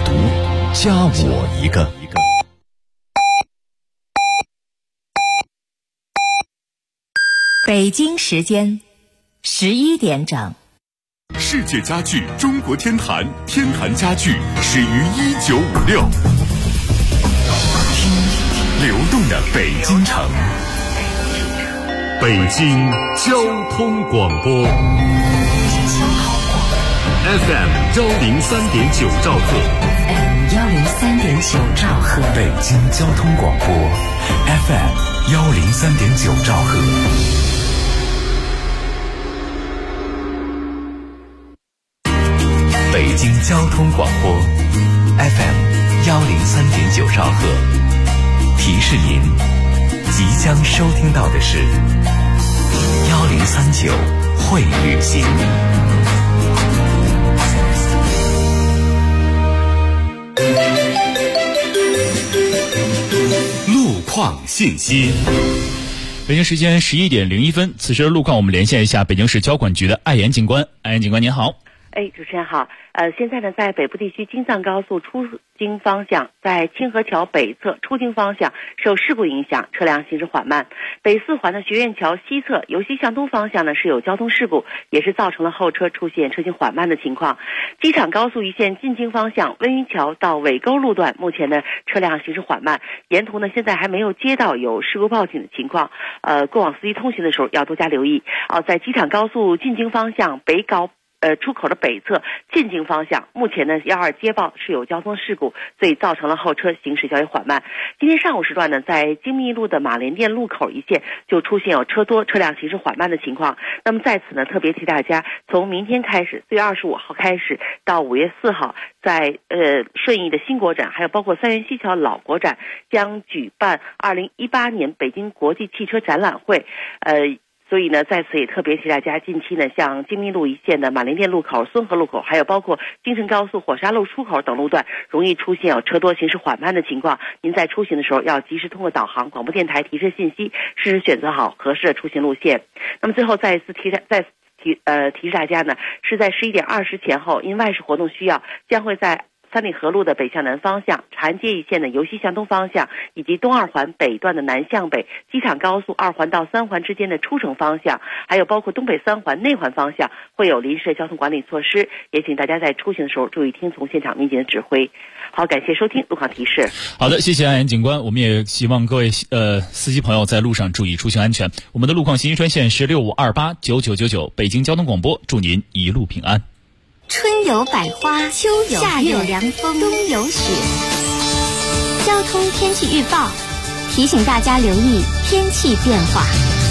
读，加我一个。 北京时间11点整。 世界家具中国天坛，天坛家具始于1956。听流动的北京城，北京交通广播 FM 103.9兆赫 103.9兆赫， 北京交通广播 FM 103.9兆赫。北京交通广播 FM 103.9兆赫，提示您即将收听到的是1039会旅行。 路况信息。 北京时间11点01分，此时的路况我们连线一下北京市交管局的艾岩警官。艾岩警官您好。 主持人好。现在呢，在北部地区京藏高速出京方向，在清河桥北侧出京方向受事故影响，车辆行驶缓慢。北四环的学院桥西侧由西向东方向呢是有交通事故，也是造成了后车出现车行缓慢的情况。机场高速一线进京方向温榆桥到尾沟路段，目前呢车辆行驶缓慢，沿途呢现在还没有接到有事故报警的情况。过往司机通行的时候要多加留意。在机场高速进京方向北高出口的北侧进京方向，目前呢112接报是有交通事故，所以造成了后车行驶较为缓慢。今天上午时段呢，在京密路的马连店路口一线就出现有车多，车辆行驶缓慢的情况。那么在此呢，特别提大家，从明天开始，4月25号开始到5月4号，在顺义的新国展，还有包括三元西桥老国展，将举办2018年北京国际汽车展览会。所以呢，在此也特别提大家，近期呢，像京密路一线的马连店路口、孙河路口，还有包括京承高速火沙路出口等路段，容易出现有车多、行驶缓慢的情况。您在出行的时候要及时通过导航、广播电台提示信息，适时选择好合适的出行路线。那么最后再次提示大家呢，是在11点20前后，因外事活动需要，将会在三里河路的北向南方向、长安街一线的由西向东方向，以及东二环北段的南向北、机场高速2环到3环之间的出城方向，还有包括东北3环内环方向，会有临时的交通管理措施，也请大家在出行的时候注意听从现场民警的指挥。好，感谢收听路况提示。 好的，谢谢艾岩警官。我们也希望各位司机朋友在路上注意出行安全。我们的路况信息专线是65289999，北京交通广播，祝您一路平安。 春有百花，秋有夏有凉风，冬有雪。交通天气预报提醒大家留意天气变化。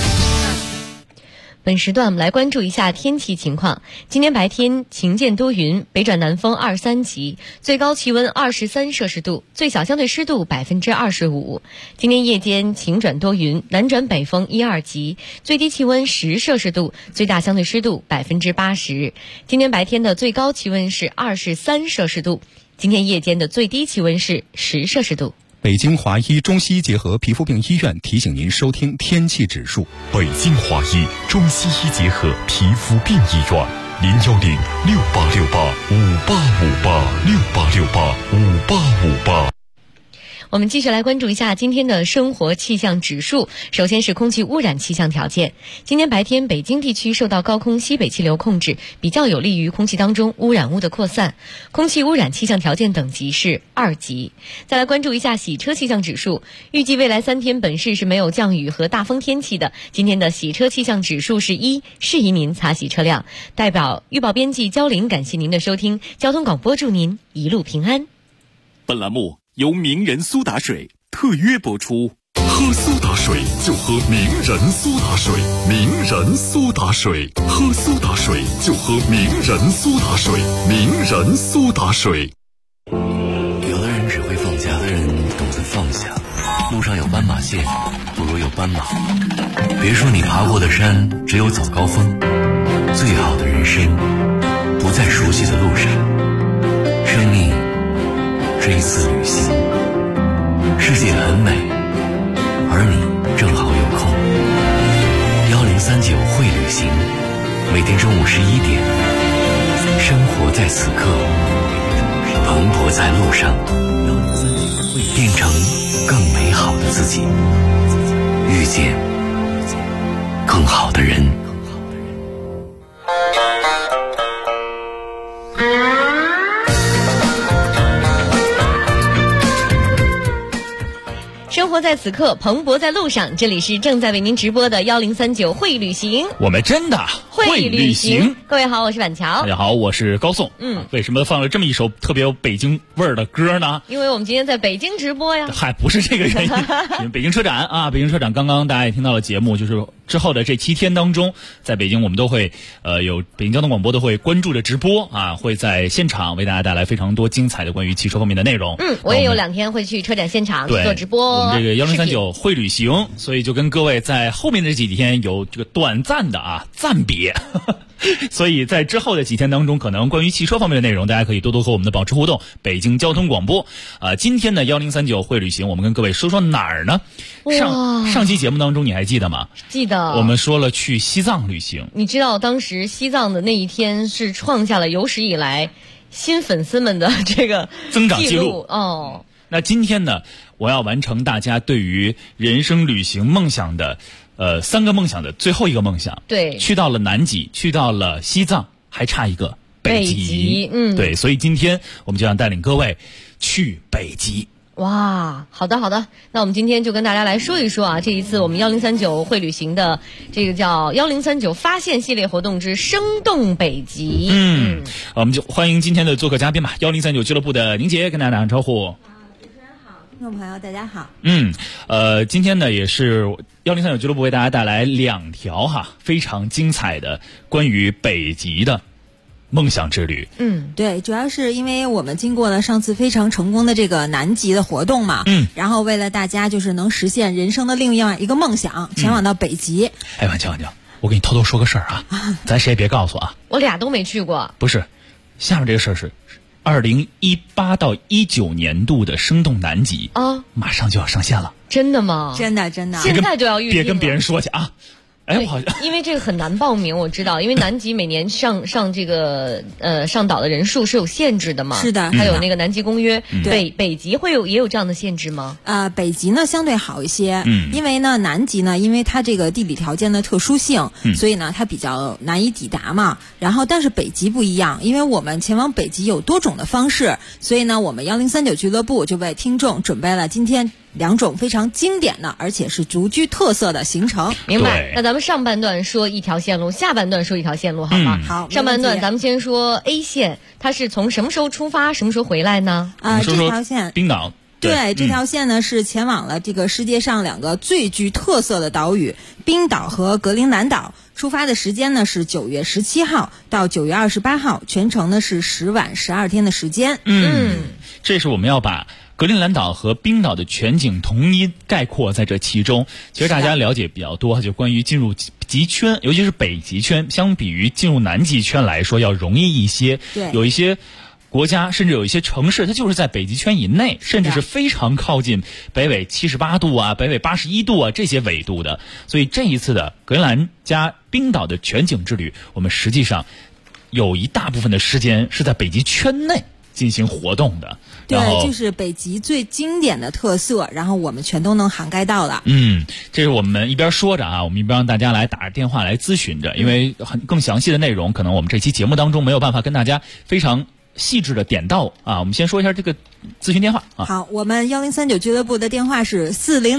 本时段我们来关注一下天气情况。今天白天晴间多云，北转南风2、3级，最高气温23摄氏度，最小相对湿度25%。今天夜间晴转多云，南转北风1、2级，最低气温10摄氏度，最大相对湿度80%。今天白天的最高气温是23摄氏度，今天夜间的最低气温是10摄氏度。 北京华医中西医结合皮肤病医院提醒您收听天气指数。 北京华医中西医结合皮肤病医院，0106868585858，68685858。 我们继续来关注一下今天的生活气象指数。首先是空气污染气象条件。今天白天北京地区受到高空西北气流控制，比较有利于空气当中污染物的扩散，空气污染气象条件等级是2级。再来关注一下洗车气象指数。预计未来3天本市是没有降雨和大风天气的，今天的洗车气象指数是1，适宜您擦洗车辆。代表预报编辑焦林感谢您的收听，交通广播祝您一路平安。 本栏目由名人苏打水特约播出。喝苏打水就喝名人苏打水，名人苏打水，喝苏打水就喝名人苏打水，名人苏打水。 有的人只会放假，有的人懂得放下。路上有斑马线，不如有斑马。别说你爬过的山只有早高峰，最好的人生不在熟悉的路上。生命是一次旅行，世界很美，而你正好有空。1039会旅行，每天中午11点，生活在此刻。 蓬勃在路上，变成更美好的自己，遇见更好的人。 生活在此刻，蓬勃在路上。这里是正在为您直播的1039会旅行， 我们真的会旅行。 各位好，我是板桥。 大家好，我是高颂。为什么放了这么一首特别有北京味儿的歌呢？ 因为我们今天在北京直播呀。 嗨，不是这个原因。因为北京车展啊，北京车展刚刚大家也听到了节目，就是之后的这7天当中，在北京我们都会有北京交通广播都会关注着直播啊，会在现场为大家带来非常多精彩的关于汽车方面的内容。 我也有2天会去车展现场做直播。 我们这个1039会旅行，所以就跟各位在后面的这几天有这个短暂的暂别。所以在之后的几天当中，可能关于汽车方面的内容，大家可以多多和我们的保持互动。北京交通广播，今天的1039会旅行，我们跟各位说说哪儿呢？上期节目当中你还记得吗？ 记得。 我们说了去西藏旅行。 你知道当时西藏的那一天是创下了有史以来新粉丝们的这个增长记录哦。 那今天呢，我要完成大家对于人生旅行梦想的3个梦想的最后一个梦想。 对， 去到了南极，去到了西藏，还差一个北极。对，所以今天我们就想带领各位去北极。 哇，好的，那我们今天就跟大家来说一说这一次我们1039会旅行的这个叫1039发现系列活动之生动北极。 我们就欢迎今天的做客嘉宾吧，1039俱乐部的宁杰跟大家打声招呼。 主持人好，听众朋友大家好。 今天呢也是1039俱乐部为大家带来2条非常精彩的关于北极的梦想之旅。 对，主要是因为我们经过了上次非常成功的这个南极的活动嘛，然后为了大家就是能实现人生的另外一个梦想，前往到北极。 婉乔，我给你偷偷说个事儿咱谁也别告诉我俩都没去过。 不是，下面这个事儿是2018到19年度的生动南极马上就要上线了。 真的吗？ 真的， 现在就要预定了。 别跟别人说去啊。 我好像因为这个很难报名，我知道，因为南极每年上这个上岛的人数是有限制的嘛。 是的， 还有那个南极公约。北极也有这样的限制吗？ 北极呢相对好一些，因为呢南极呢，因为它这个地理条件的特殊性，所以呢它比较难以抵达嘛。然后但是北极不一样，因为我们前往北极有多种的方式，所以呢我们1039俱乐部就为听众准备了今天2种非常经典的，而且是独具特色的行程。 明白。那咱们上半段说一条线路，下半段说一条线路，好吗？ 好。 上半段咱们先说 A 线，它是从什么时候出发，什么时候回来呢？ 这条线冰岛。 对，这条线呢是前往了这个世界上2个最具特色的岛屿冰岛和格陵兰岛。出发的时间呢是9月17号到9月28号，全程呢是10晚12天的时间。 这是我们要把格陵兰岛和冰岛的全景统一概括在这其中。其实大家了解比较多，就关于进入极圈，尤其是北极圈，相比于进入南极圈来说要容易一些。 对， 有一些国家甚至有一些城市，它就是在北极圈以内，甚至是非常靠近北纬78度北纬81度这些纬度的。所以这一次的格陵兰加冰岛的全景之旅，我们实际上有一大部分的时间是在北极圈内进行活动的。 对，就是北极最经典的特色，然后我们全都能涵盖到了。 这是我们一边说着我们一边让大家来打电话来咨询着，因为更详细的内容可能我们这期节目当中没有办法跟大家非常细致的点到我们先说一下这个咨询电话好，我们1039俱乐部的电话是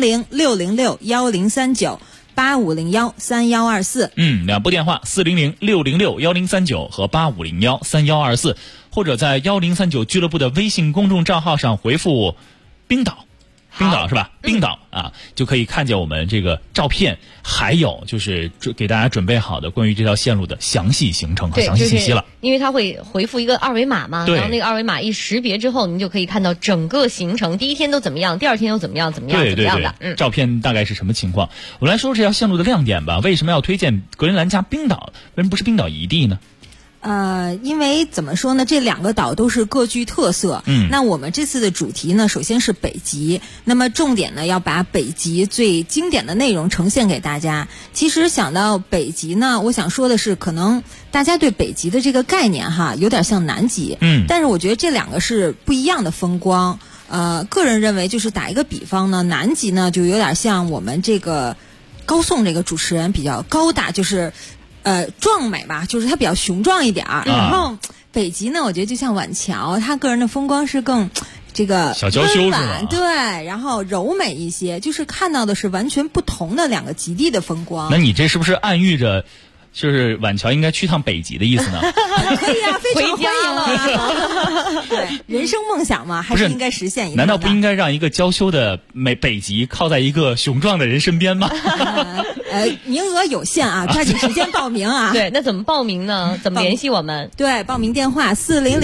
400-606-1039。8501-3124。 2部电话400-606-1039和8501-3124，或者在1039俱乐部的微信公众账号上回复冰岛是吧？冰岛就可以看见我们这个照片，还有就是给大家准备好的关于这条线路的详细行程和详细信息了。 因为它会回复一个二维码嘛，然后那个二维码一识别之后，您就可以看到整个行程，第一天都怎么样，第二天又怎么样的。 照片大概是什么情况？我们来说说这条线路的亮点吧。为什么要推荐格陵兰加冰岛？为什么不是冰岛一地呢？ 因为怎么说呢，这两个岛都是各具特色。那我们这次的主题呢，首先是北极，那么重点呢要把北极最经典的内容呈现给大家。其实想到北极呢，我想说的是，可能大家对北极的这个概念哈，有点像南极，但是我觉得这两个是不一样的风光。个人认为就是打一个比方呢，南极呢就有点像我们这个高颂这个主持人比较高大，就是壮美吧，就是它比较雄壮一点儿。然后北极呢，我觉得就像晚桥，它个人的风光是更这个小娇羞是吧？ 对，然后柔美一些，就是看到的是完全不同的两个极地的风光。 那你这是不是暗喻着？就是晚桥应该去趟北极的意思呢？ 可以啊，非常欢迎了。 对，人生梦想嘛，还是应该实现一下。 难道不应该让一个娇羞的北极靠在一个雄壮的人身边吗？ 名额有限啊，抓紧时间报名啊！ 对，那怎么报名呢？怎么联系我们？ 对，报名电话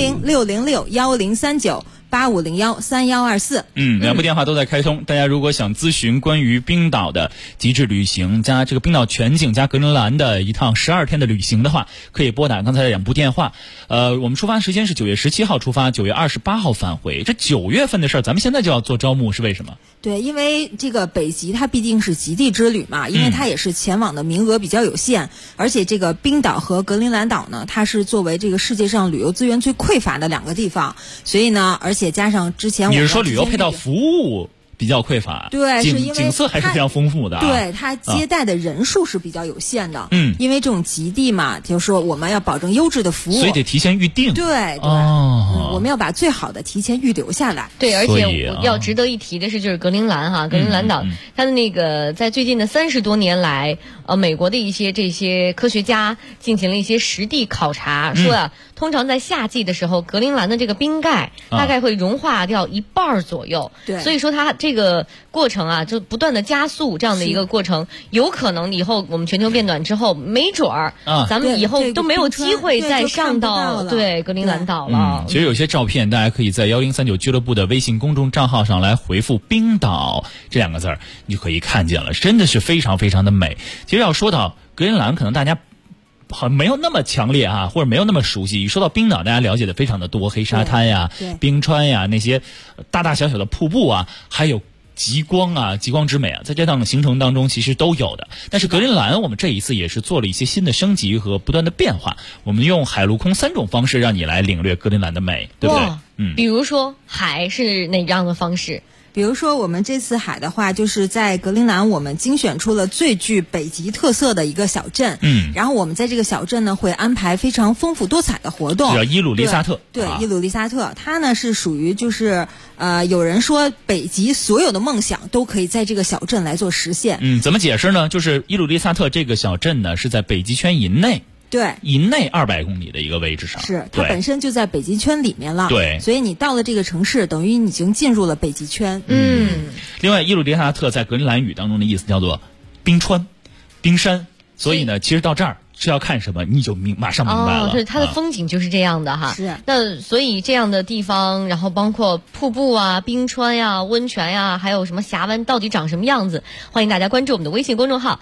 400-606-1039-8501-3124。 两部电话都在开通。大家如果想咨询关于冰岛的极致旅行加这个冰岛全景加格陵兰的一趟12天的旅行的话，可以拨打刚才的两部电话。我们出发时间是9月17号出发，9月28号返回。这9月份的事儿，咱们现在就要做招募，是为什么？ 对，因为这个北极它毕竟是极地之旅嘛，因为它也是前往的名额比较有限，而且这个冰岛和格陵兰岛呢，它是作为这个世界上旅游资源最匮乏的两个地方，所以呢，而且加上之前你是说旅游配套服务比较匮乏？ 对，是因为景色还是非常丰富的啊。 对，它接待的人数是比较有限的。因为这种极地嘛，就是说我们要保证优质的服务， 所以得提前预定。 对，我们要把最好的提前预留下来。 对，而且要值得一提的是，就是格陵兰哈，格陵兰岛，它的那个在最近的30多年来，美国的一些这些科学家进行了一些实地考察，说啊，通常在夏季的时候，格陵兰的这个冰盖大概会融化掉1半左右。 对， 所以说它这个过程啊，就不断的加速这样的一个过程，有可能以后我们全球变暖之后，没准儿咱们以后都没有机会再上到格陵兰岛了。 其实有些照片，大家可以在1039俱乐部的微信公众账号上来回复“冰岛”这2个字儿，你就可以看见了，真的是非常非常的美。其实要说到格陵兰，可能大家好像没有那么强烈啊，或者没有那么熟悉。一说到冰岛，大家了解的非常的多，黑沙滩呀、冰川呀，那些大大小小的瀑布啊，还有极光啊，极光之美啊，在这趟行程当中其实都有的。但是格陵兰我们这一次也是做了一些新的升级和不断的变化，我们用海陆空3种方式让你来领略格陵兰的美，对不对？ 比如说海是哪样的方式？ 比如说我们这次海的话，就是在格陵兰我们精选出了最具北极特色的一个小镇，然后我们在这个小镇呢会安排非常丰富多彩的活动， 叫伊鲁利萨特。 对，伊鲁利萨特，它呢是属于就是有人说北极所有的梦想都可以在这个小镇来做实现。 怎么解释呢？就是伊鲁利萨特这个小镇呢是在北极圈以内。 对， 以内200公里的一个位置上， 是它本身就在北极圈里面了。 对， 所以你到了这个城市，等于你已经进入了北极圈。 另外，伊鲁利萨特在格陵兰语当中的意思叫做冰川、冰山，所以呢，其实到这儿是要看什么，你就马上明白了。 对，它的风景就是这样的哈。 是。 那所以这样的地方，然后包括瀑布啊、冰川呀、温泉呀，还有什么峡湾，到底长什么样子？欢迎大家关注我们的微信公众号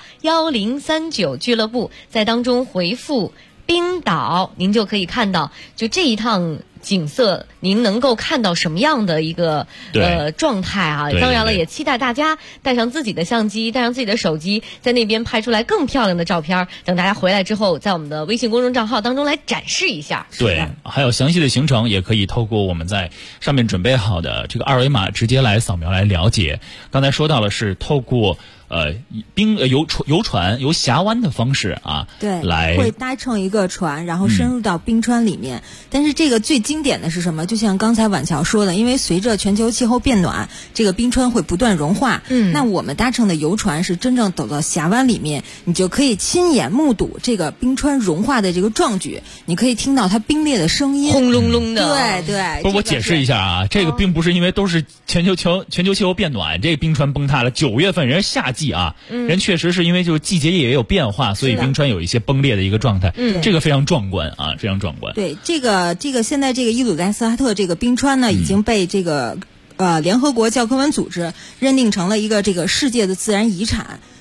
1039俱乐部，在当中回复冰岛，您就可以看到就这一趟景色，您能够看到什么样的一个状态啊？当然了，也期待大家带上自己的相机，带上自己的手机，在那边拍出来更漂亮的照片，等大家回来之后，在我们的微信公众账号当中来展示一下。 对，还有详细的行程也可以透过我们在上面准备好的这个2维码直接来扫描来了解。刚才说到了是透过游船由峡湾的方式啊， 对， 来会搭乘一个船，然后深入到冰川里面。但是这个最经典的是什么？就像刚才晚桥说的，因为随着全球气候变暖，这个冰川会不断融化。那我们搭乘的游船是真正走到峡湾里面，你就可以亲眼目睹这个冰川融化的这个壮举，你可以听到它冰裂的声音， 轰隆隆的。 对。 不是，我解释一下啊，这个并不是因为都是全球气候变暖，这个冰川崩塌了。9月份人家夏季啊，人确实是因为就是季节也有变化，所以冰川有一些崩裂的一个状态。这个非常壮观啊，非常壮观。 对，这个现在这个伊鲁利萨特这个冰川呢，已经被这个联合国教科文组织认定成了一个这个世界的自然遗产。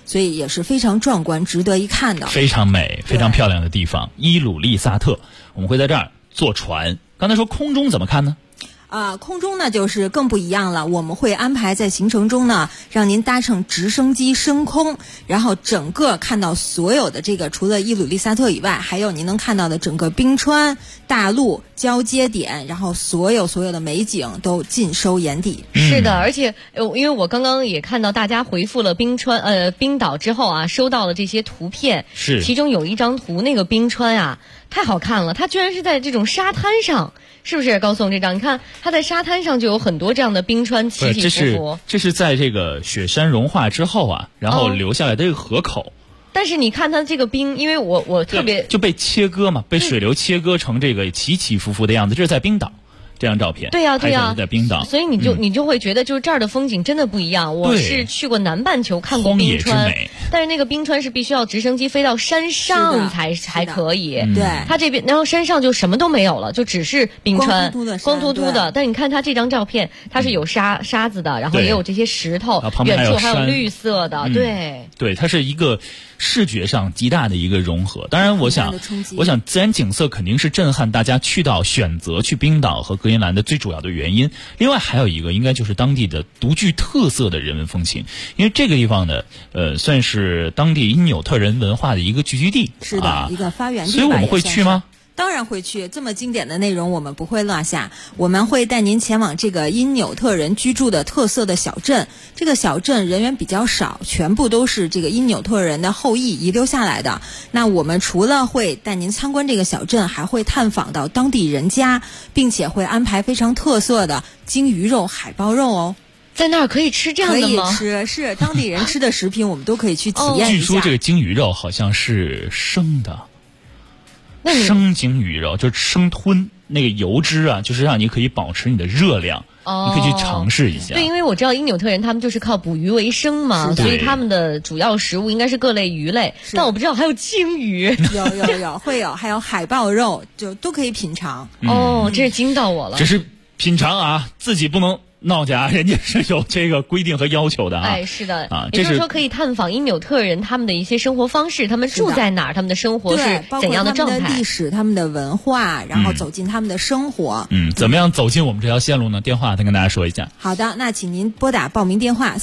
所以也是非常壮观，值得一看的， 非常美、非常漂亮的地方。伊鲁利萨特，我们会在这儿坐船。刚才说空中怎么看呢？ 空中呢就是更不一样了，我们会安排在行程中呢，让您搭乘直升机升空，然后整个看到所有的这个除了伊鲁利萨特以外，还有您能看到的整个冰川、大陆交接点，然后所有的美景都尽收眼底。 是的，而且因为我刚刚也看到大家回复了冰岛之后啊，收到了这些图片， 是其中有一张图，那个冰川啊太好看了，它居然是在这种沙滩上。是不是高颂这张？你看，它在沙滩上就有很多这样的冰川起起伏伏。 这是在这个雪山融化之后啊，然后留下来的这个河口。 但是你看它这个冰，因为我特别就被切割嘛，被水流切割成这个起起伏伏的样子。这是在冰岛。这张照片对呀， 在冰岛， 所以你就会觉得就是这儿的风景真的不一样。我是去过南半球看过冰川，但是那个冰川是必须要直升机飞到山上才可以。 对， 它这边然后山上就什么都没有了，就只是冰川，光秃秃的。但你看它这张照片，它是有沙子的，然后也有这些石头，远处还有绿色的。 对，它是一个视觉上极大的一个融合。当然，我想自然景色肯定是震撼大家选择去冰岛和格陵兰的最主要的原因。另外还有一个应该就是当地的独具特色的人文风情，因为这个地方呢，算是当地因纽特人文化的一个聚居地， 是的，一个发源地。 所以我们会去吗？ 当然会去，这么经典的内容我们不会落下。我们会带您前往这个因纽特人居住的特色的小镇。这个小镇人员比较少，全部都是这个因纽特人的后裔遗留下来的。那我们除了会带您参观这个小镇，还会探访到当地人家，并且会安排非常特色的鲸鱼肉、海豹肉哦。 在那儿可以吃这样的吗？ 可以吃，是当地人吃的食品，我们都可以去体验一下。 据说这个鲸鱼肉好像是生的。生鲸鱼肉就是生吞那个油脂啊，就是让你可以保持你的热量，你可以去尝试一下。 对，因为我知道因纽特人他们就是靠捕鱼为生嘛，所以他们的主要食物应该是各类鱼类，但我不知道还有鲸鱼。 有会有，还有海豹肉，就都可以品尝。 真是惊到我了。 只是品尝啊，自己不能闹家，人家是有这个规定和要求的啊。 是的啊，也就是说可以探访因纽特人他们的一些生活方式，他们住在哪儿，他们的生活是怎样的状态， 他们的历史、他们的文化，然后走进他们的生活。 怎么样走进我们这条线路呢？电话再跟大家说一下。 好的，那请您拨打报名电话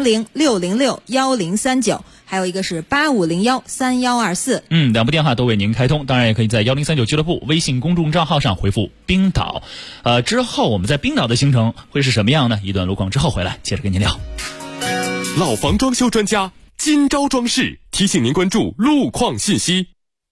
400-606-1039，还有一个是8501-3124。 两部电话都为您开通，当然也可以在1039俱乐部微信公众账号上回复冰岛。之后我们在冰岛的行程会是什么样呢？一段路况之后回来接着跟您聊。 老房装修专家今朝装饰提醒您关注路况信息。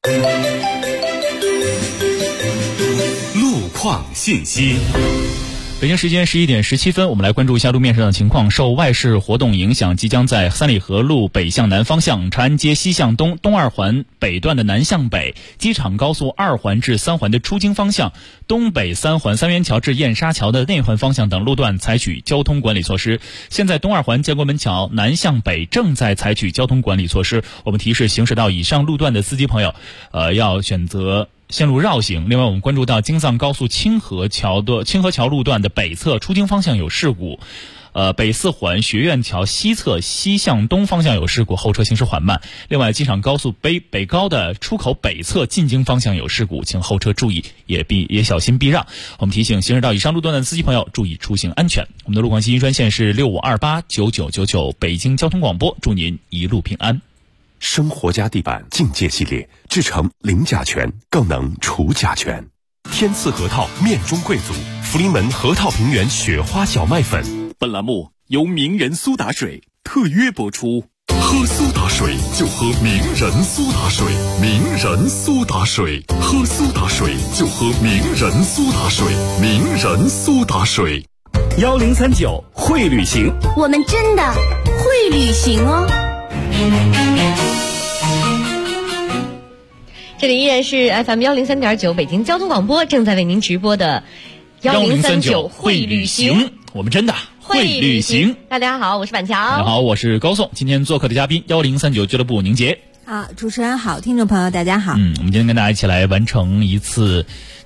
路况信息。 北京时间11点17分，我们来关注一下路面上的情况。受外事活动影响，即将在三里河路北向南方向、长安街西向东、东二环北段的南向北、机场高速2环至3环的出京方向、东北3环三元桥至燕莎桥的内环方向等路段采取交通管理措施。现在东二环建国门桥南向北正在采取交通管理措施。我们提示行驶到以上路段的司机朋友，要选择线路绕行。另外我们关注到京藏高速清河桥路段的北侧出京方向有事故，北4环学院桥西侧西向东方向有事故，后车行驶缓慢。另外机场高速北高的出口北侧进京方向有事故，请后车注意，也小心避让。我们提醒行驶到以上路段的司机朋友注意出行安全。我们的路况信息专线是65289999，北京交通广播，祝您一路平安。 生活家地板境界系列，制成零甲醛，更能除甲醛。天赐核桃面中贵族，福临门核桃平原雪花小麦粉。 本栏目由名人苏打水特约播出。 喝苏打水就喝名人苏打水，名人苏打水，喝苏打水就喝名人苏打水，名人苏打水。 1039会旅行， 我们真的会旅行哦。 这里依然是 FM103.9 北京交通广播正在为您直播的1039会旅行， 我们真的会旅行。 大家好，我是板桥。 大家好，我是高颂。今天做客的嘉宾1039俱乐部宁杰。 好，主持人好，听众朋友大家好。 我们今天跟大家一起来完成一次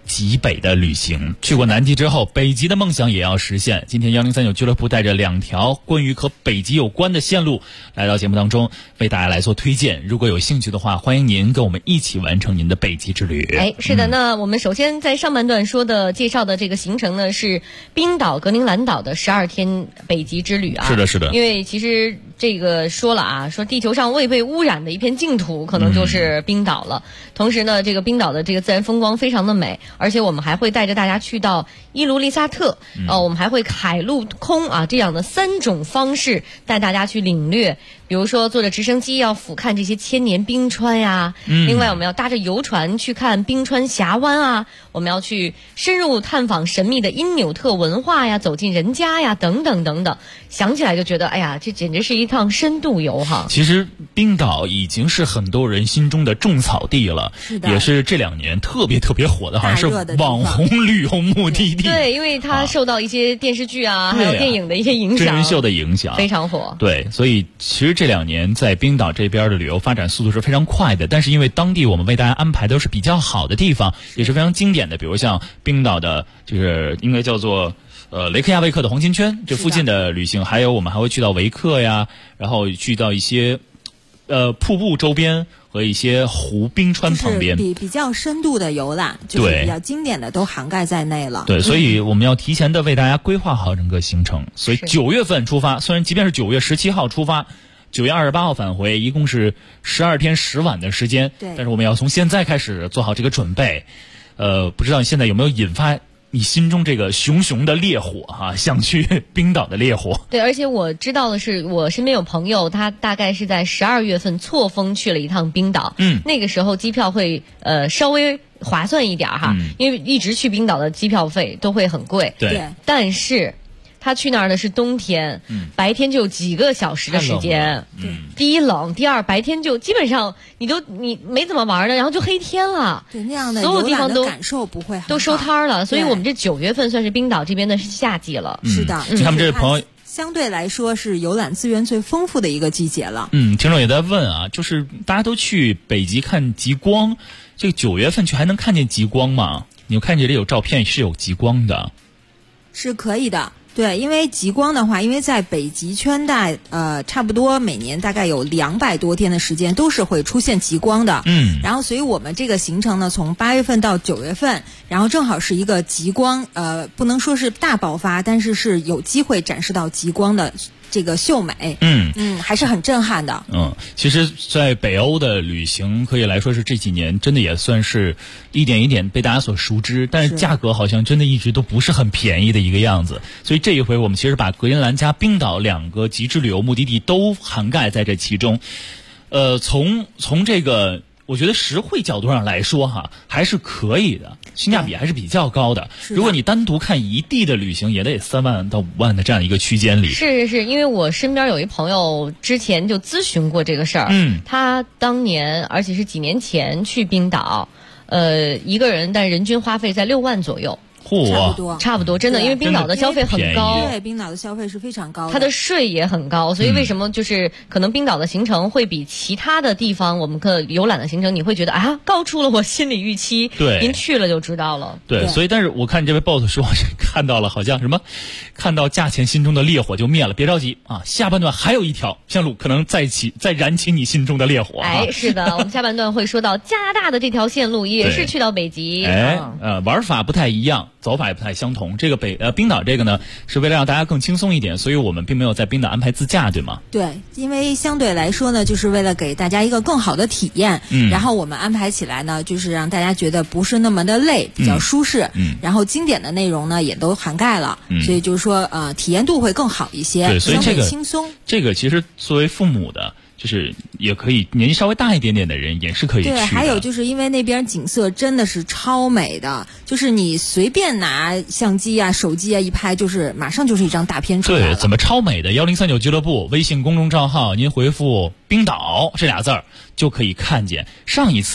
极北的旅行。去过南极之后，北极的梦想也要实现。今天1039俱乐部带着2条关于和北极有关的线路来到节目当中，为大家来做推荐。如果有兴趣的话，欢迎您跟我们一起完成您的北极之旅。 是的，那我们首先在上半段介绍的这个行程呢，是冰岛格陵兰岛的12天北极之旅啊。 是的，是的。 因为其实这个说了啊，说地球上未被污染的一片净土，可能就是冰岛了。同时呢，这个冰岛的这个自然风光非常的美，而且我们还会带着大家去到伊卢利萨特，我们还会海陆空啊这样的3种方式带大家去领略。比如说坐着直升机要俯瞰这些千年冰川呀，另外我们要搭着游船去看冰川峡湾啊，我们要去深入探访神秘的因纽特文化呀，走进人家呀，等等等等。想起来就觉得，哎呀，这简直是一趟深度游哈。 其实冰岛已经是很多人心中的种草地了，也是这2年特别火的，好像是网红旅游目的地。 对，因为它受到一些电视剧啊，还有电影的一些影响， 真人秀的影响， 非常火。 对，所以其实这2年在冰岛这边的旅游发展速度是非常快的，但是因为当地我们为大家安排都是比较好的地方，也是非常经典的，比如像冰岛的就是应该叫做雷克雅未克的黄金圈这附近的旅行，还有我们还会去到维克呀，然后去到一些瀑布周边和一些湖冰川旁边， 就是比较深度的游览，就是比较经典的都涵盖在内了。 对，所以我们要提前的为大家规划好整个行程。所以9月份出发，虽然即便是9月17号出发，9月28号返回，一共是12天10晚的时间。 对， 但是我们要从现在开始做好这个准备。不知道你现在有没有引发你心中这个熊熊的烈火啊，想去冰岛的烈火。 对，而且我知道的是，我身边有朋友，他大概是在12月份错峰去了一趟冰岛。那个时候机票会稍微划算一点哈，因为一直去冰岛的机票费都会很贵。 对， 但是他去那儿的是冬天，白天就有几个小时的时间。第一冷，第二白天就基本上你没怎么玩的，然后就黑天了。 对，那样的所有地方都感受不会很好， 都收摊了。所以我们这9月份算是冰岛这边的夏季了。 是的， 他们这位朋友相对来说是游览资源最丰富的一个季节了。 听众也在问啊，就是大家都去北极看极光，这个9月份去还能看见极光吗？你看这里有照片是有极光的， 是可以的。对，因为极光的话，因为在北极圈带，差不多每年大概有200多天的时间都是会出现极光的。然后所以我们这个行程呢，从8月份到9月份，然后正好是一个极光，不能说是大爆发，但是是有机会展示到极光的这个秀美。还是很震撼的。 其实在北欧的旅行可以来说是这几年真的也算是一点一点被大家所熟知，但是价格好像真的一直都不是很便宜的一个样子。所以这一回我们其实把格陵兰加冰岛2个极致旅游目的地都涵盖在这其中。从这个我觉得实惠角度上来说哈，还是可以的，性价比还是比较高的。如果你单独看一地的旅行，也得3万到5万的这样一个区间里。 是，因为我身边有一朋友之前就咨询过这个事儿。他当年而且是几年前去冰岛，一个人但人均花费在6万左右。差不多，真的，因为冰岛的消费很高。 对，冰岛的消费是非常高的， 它的税也很高，所以为什么就是可能冰岛的行程会比其他的地方我们游览的行程，你会觉得啊高出了我心理预期。 对， 您去了就知道了。 对，所以但是我看这位 boss 说看到了好像什么，看到价钱心中的烈火就灭了，别着急啊，下半段还有一条线路可能再燃起你心中的烈火。 是的，我们下半段会说到加拿大的这条线路也是去到北极。 玩法不太一样，走法也不太相同。这个冰岛这个呢，是为了让大家更轻松一点，所以我们并没有在冰岛安排自驾，对吗？ 对，因为相对来说呢，就是为了给大家一个更好的体验。然后我们安排起来呢，就是让大家觉得不是那么的累，比较舒适。然后经典的内容呢也都涵盖了，所以就是说体验度会更好一些， 对，所以相对轻松。 这个其实作为父母的，就是也可以年纪稍微大一点点的人也是可以去的。 对，还有就是因为那边景色真的是超美的，就是你随便拿相机啊、手机啊一拍，就是马上就是一张大片出来了。 对，怎么超美的？1039俱乐部微信公众账号，您回复冰岛这俩字儿就可以看见。上一次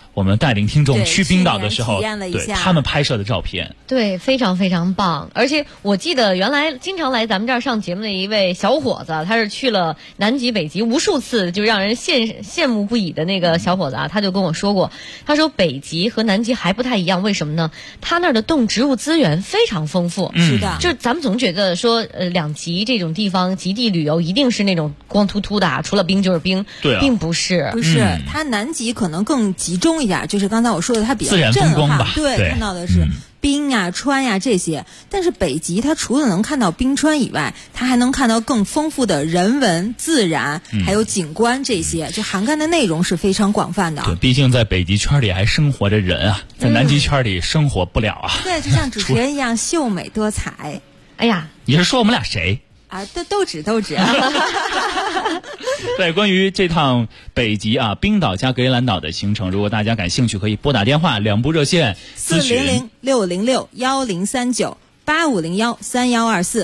我们带领听众去冰岛的时候， 对他们拍摄的照片， 对，非常非常棒。而且我记得原来经常来咱们这儿上节目的一位小伙子，他是去了南极北极无数次，就让人羡慕不已的那个小伙子啊，他就跟我说过，他说北极和南极还不太一样，为什么呢？他那儿的动植物资源非常丰富。 是的， 就咱们总觉得说两极这种地方极地旅游一定是那种光秃秃的啊，除了冰就是冰， 对啊， 并不是， 它南极可能更集中一点，就是刚才我说的，它比较自然风光吧， 对，看到的是冰呀、川呀这些。但是北极它除了能看到冰川以外，它还能看到更丰富的人文、自然，还有景观这些，就涵盖的内容是非常广泛的。 对，毕竟在北极圈里还生活着人啊，在南极圈里生活不了啊。 对，就像主持人一样秀美多彩。 哎呀， 你是说我们俩谁？ 啊，都指。 对，关于这趟北极啊，冰岛加格陵兰岛的行程，如果大家感兴趣，可以拨打电话2部热线咨询 400-606-1039。8501-3124。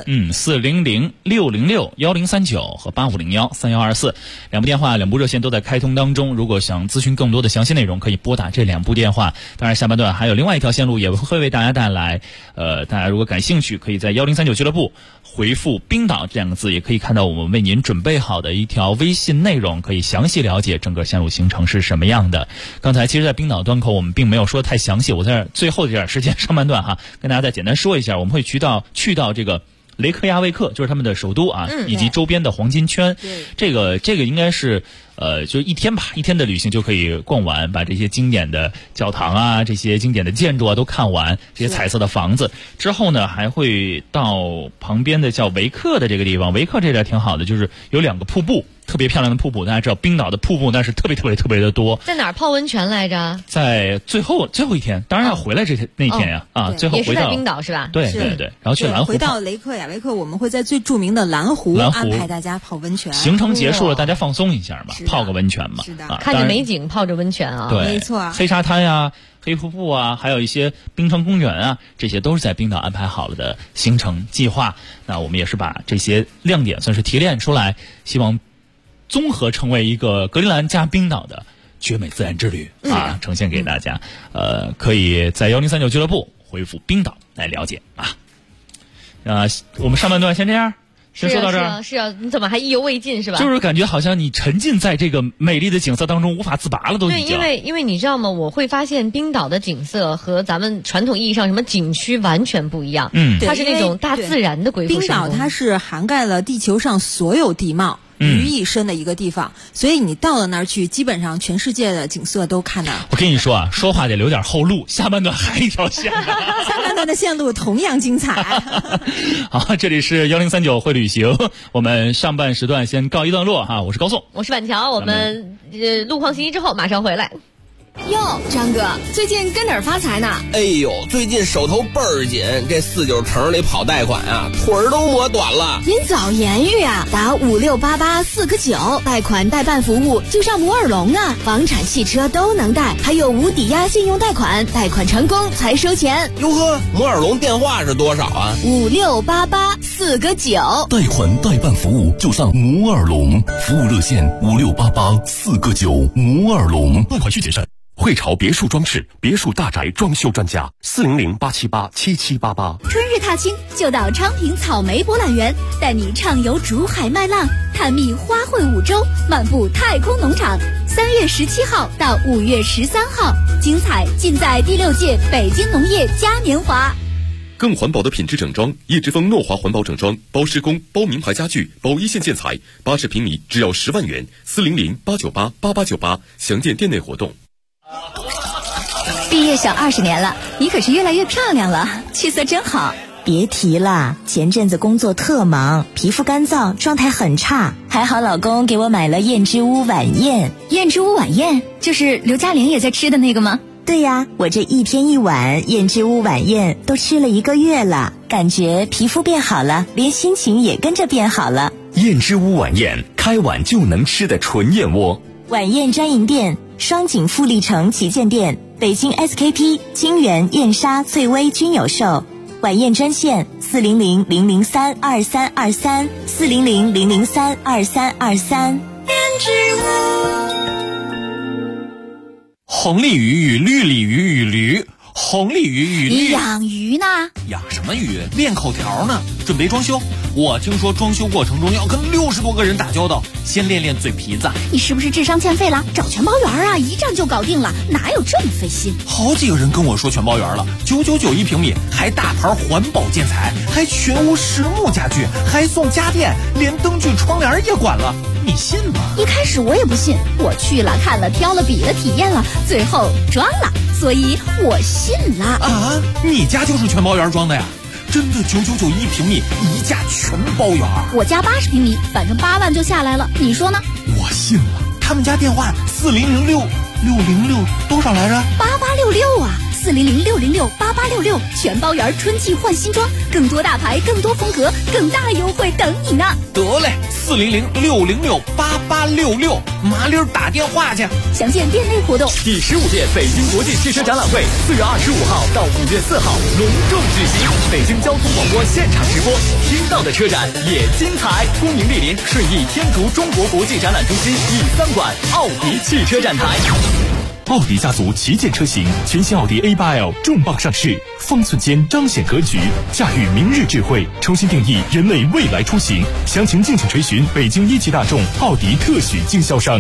400-606-1039和8501-3124两部电话2部热线都在开通当中。如果想咨询更多的详细内容，可以拨打这2部电话。当然，下半段还有另外一条线路也会为大家带来。大家如果感兴趣，可以在1039俱乐部回复冰岛这2个字，也可以看到我们为您准备好的一条微信内容，可以详细了解整个线路行程是什么样的。刚才其实在冰岛端口我们并没有说太详细，我在最后这点时间上半段跟大家再简单说一下，我们会去到这个雷克雅未克，就是他们的首都啊，以及周边的黄金圈。这个应该是就一天的旅行就可以逛完，把这些经典的教堂啊，这些经典的建筑啊都看完，这些彩色的房子之后呢，还会到旁边的叫维克的这个地方。维克这点挺好的，就是有2个瀑布，特别漂亮的瀑布。大家知道冰岛的瀑布那是特别的多。 在哪儿泡温泉来着？ 在最后一天，当然要回来那天呀最后回到也是在冰岛是吧？ 对，然后去蓝湖， 回到雷克雅未克，我们会在最著名的蓝湖安排大家泡温泉。 行程结束了，大家放松一下嘛，泡个温泉嘛。 是的， 看着美景泡着温泉啊， 对， 没错。 黑沙滩呀、黑瀑布啊，还有一些冰川公园啊，这些都是在冰岛安排好了的行程计划。那我们也是把这些亮点算是提炼出来，希望综合成为一个格陵兰加冰岛的绝美自然之旅呈现给大家。可以在1039俱乐部回复冰岛来了解啊。我们上半段先这样。先说到这儿。 是啊，你怎么还意犹未尽是吧？ 就是感觉好像你沉浸在这个美丽的景色当中无法自拔了都已经。 对，因为你知道吗？我会发现冰岛的景色和咱们传统意义上什么景区完全不一样。它是那种大自然的鬼斧神工。 冰岛它是涵盖了地球上所有地貌于一身的一个地方，所以你到了那儿去，基本上全世界的景色都看到。 我跟你说啊，说话得留点后路，下半段还一条线呢。 下半段的线路同样精彩。 好，这里是1039会旅行，我们上半时段先告一段落我是高颂， 我是板桥，我们路况信息之后马上回来。 哟，张哥，最近跟哪儿发财呢？ 哎呦，最近手头倍儿紧，这49城里跑贷款啊，腿儿都磨短了。 您早言语啊，打5688-4个9，贷款代办服务就上摩尔龙啊，房产、汽车都能贷，还有无抵押信用贷款，贷款成功才收钱。 哟呵，摩尔龙电话是多少啊 ？5688-4个9， 贷款代办服务就上摩尔龙，服务热线5688-4个9，摩尔龙，贷款需谨慎。汇潮别墅装饰，别墅大宅装修专家，400-878-7788。 春日踏青就到昌平草莓博览园，带你畅游竹海麦浪，探秘花卉五洲，漫步太空农场。3月17号到5月13号，精彩尽在第6届北京农业嘉年华。 更环保的品质整装，叶之峰诺华环保整装，包施工、包名牌家具、包一线建材，80平米只要10万元，400-898-8898，详见店内活动。 毕业小20年了，你可是越来越漂亮了，气色真好。 别提了，前阵子工作特忙，皮肤干燥，状态很差，还好老公给我买了燕之屋晚宴。 燕之屋晚宴就是刘嘉玲也在吃的那个吗？ 对呀，我这1天1碗燕之屋晚宴都吃了1个月了，感觉皮肤变好了，连心情也跟着变好了。 燕之屋晚宴，开碗就能吃的纯燕窝。 晚宴专营店：双井富力城旗舰店、北京 SKP、金源、燕莎、翠微均有售。晚宴专线400-003-2323 400-003-2323。 燕之屋。 红鲤鱼与绿鲤鱼与驴，红鲤鱼与绿。 你养鱼呢？ 养什么鱼？练口条呢，准备装修。我听说装修过程中要跟60多个人打交道，先练练嘴皮子。 你是不是智商欠费了？找全包园啊，一站就搞定了，哪有这么费心？ 好几个人跟我说全包园了，999一平米，还大牌环保建材，还全屋实木家具，还送家电，连灯具窗帘也管了，你信吗？ 一开始我也不信，我去了看了挑了比了体验了，最后装了，所以我信了。 啊，你家就是全包园装的呀？真的999一平米，一价全包园。 我家80平米，反正8万就下来了，你说呢？ 我信了。他们家电话4006多少来着 ？8866啊，4006068866，全包园春季换新装，更多大牌，更多风格，更大优惠等你呢。 得嘞，4006068866，麻溜打电话去。 详见店内活动。 第15届北京国际汽车展览会4月25号到5月4号隆重举行，北京交通广播现场直播，听到的车展也精彩。恭迎莅临顺义天竺中国国际展览中心E3馆奥迪汽车展台。 奥迪家族旗舰车型全新奥迪 A8L 重磅上市，方寸间彰显格局，驾驭明日智慧，重新定义人类未来出行。详情敬请垂询北京一汽大众奥迪特许经销商。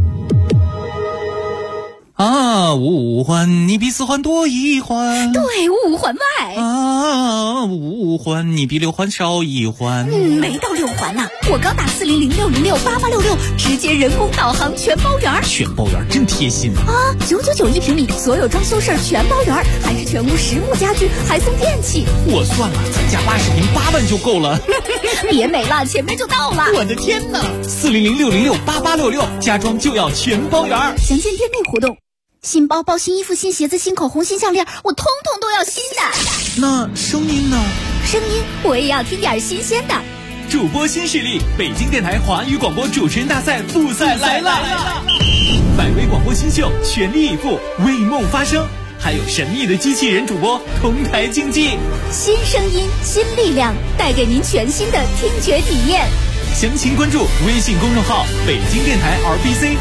啊，五环你比4环多1环， 对，5环外。 啊，5环你比6环少1环。 没到6环呢，我刚打4006068866，直接人工导航全包园。 全包园真贴心啊！999一平米，所有装修事儿全包园，还是全屋实木家具，还送电器。 我算了，咱家80平8万就够了。 别美了，前面就到了。 我的天哪！4006068866，家装就要全包园。 详见店内活动。新包包、新衣服、新鞋子、新口红、新项链，我通通都要新的。 那声音呢？ 声音我也要听点新鲜的。 主播新势力，北京电台华语广播主持人大赛复赛来了！100位广播新秀全力以赴，为梦发声，还有神秘的机器人主播同台竞技。 新声音，新力量，带给您全新的听觉体验。 详情关注微信公众号北京电台 RBC。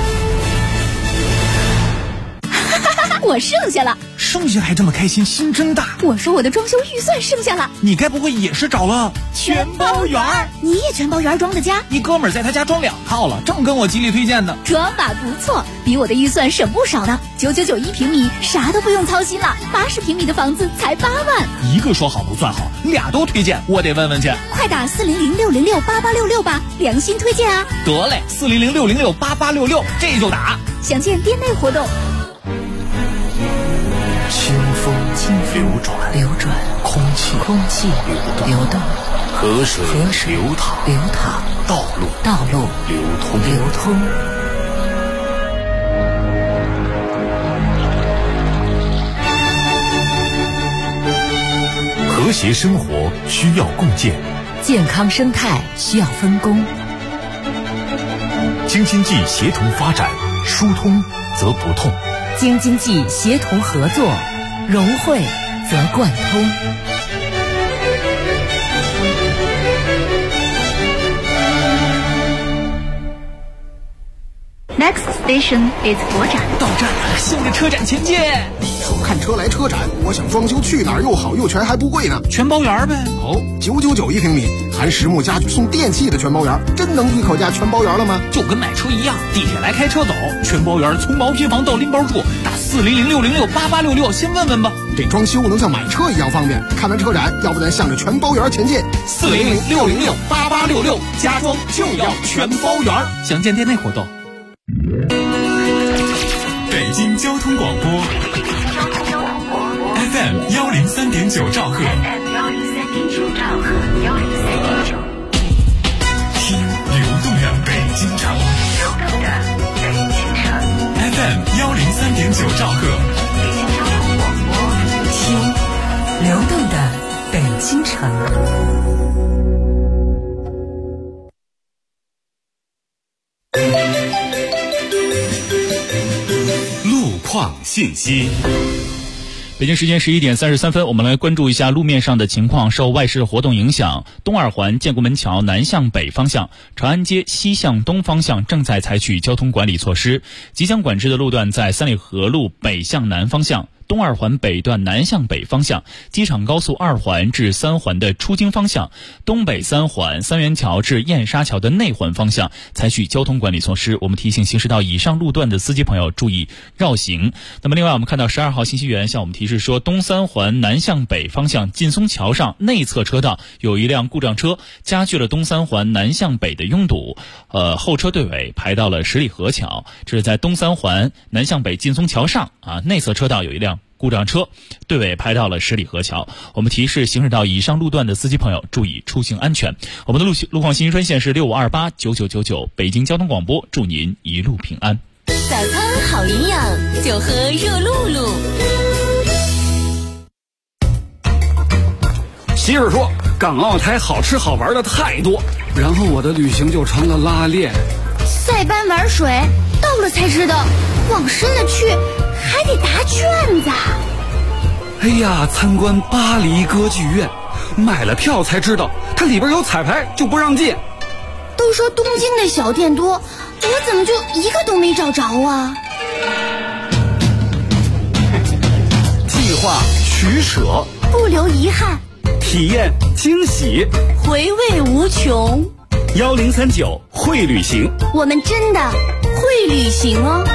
我剩下了， 剩下还这么开心，心真大。 我说我的装修预算剩下了， 你该不会也是找了全包园？你也全包园装的家？ 一哥们儿在他家装2套了，正跟我极力推荐呢。 装法不错，比我的预算省不少呢。999一平米，啥都不用操心了。80平米的房子才8万。 一个说好不算好，俩都推荐，我得问问去。 快打4006068866吧，良心推荐啊！ 得嘞，4006068866，这就打。 详见店内活动。 清风流转，空气流动，河水流淌，道路流通。 和谐生活需要共建， 健康生态需要分工。 京津冀协同发展，疏通则不痛。 京津冀协同合作，融汇则贯通。 Next station is 佛展。 到站了，向着车展前进。 说看车来车展，我想装修去哪儿又好又全还不贵呢？ 全包园呗。 哦，999一平米，含实木家具送电器的全包园，真能一口价全包园了吗？ 就跟买车一样，地铁来开车走，全包园从毛坯房到拎包住，打4006068866，先问问吧。 这装修能像买车一样方便。看完车展，要不咱向着全包园前进。 4006068866，家装就要全包园。详见店内活动。 北京交通广播 FM 103.9兆赫，听流动的北京城，FM 103.9兆赫， 听流动的北京城。 路况信息。 北京时间11点33分，我们来关注一下路面上的情况。受外事活动影响，东二环建国门桥南向北方向、长安街西向东方向正在采取交通管理措施。即将管制的路段在三里河路北向南方向、东二环北段南向北方向、机场高速2环至3环的出京方向、东北3环三元桥至燕莎桥的内环方向采取交通管理措施。我们提醒行驶到以上路段的司机朋友注意绕行。那么另外我们看到12号信息源向我们提示说，东3环南向北方向劲松桥上内侧车道有一辆故障车，加剧了东3环南向北的拥堵，后车队尾排到了十里河桥。这是在东3环南向北劲松桥上内侧车道有一辆故障车，队尾排到了十里河桥。我们提示行驶到以上路段的司机朋友注意出行安全。我们的路况信息专线是65289999，北京交通广播，祝您一路平安。 早餐好营养，就喝热露露。 媳妇说港澳台好吃好玩的太多，然后我的旅行就成了拉练。 塞班玩水，到了才知道往深了去还得答卷子。 哎呀，参观巴黎歌剧院，买了票才知道它里边有彩排就不让进。 都说东京的小店多，我怎么就一个都没找着啊？ 计划取舍， 不留遗憾， 体验惊喜， 回味无穷。 1039会旅行， 我们真的会旅行哦。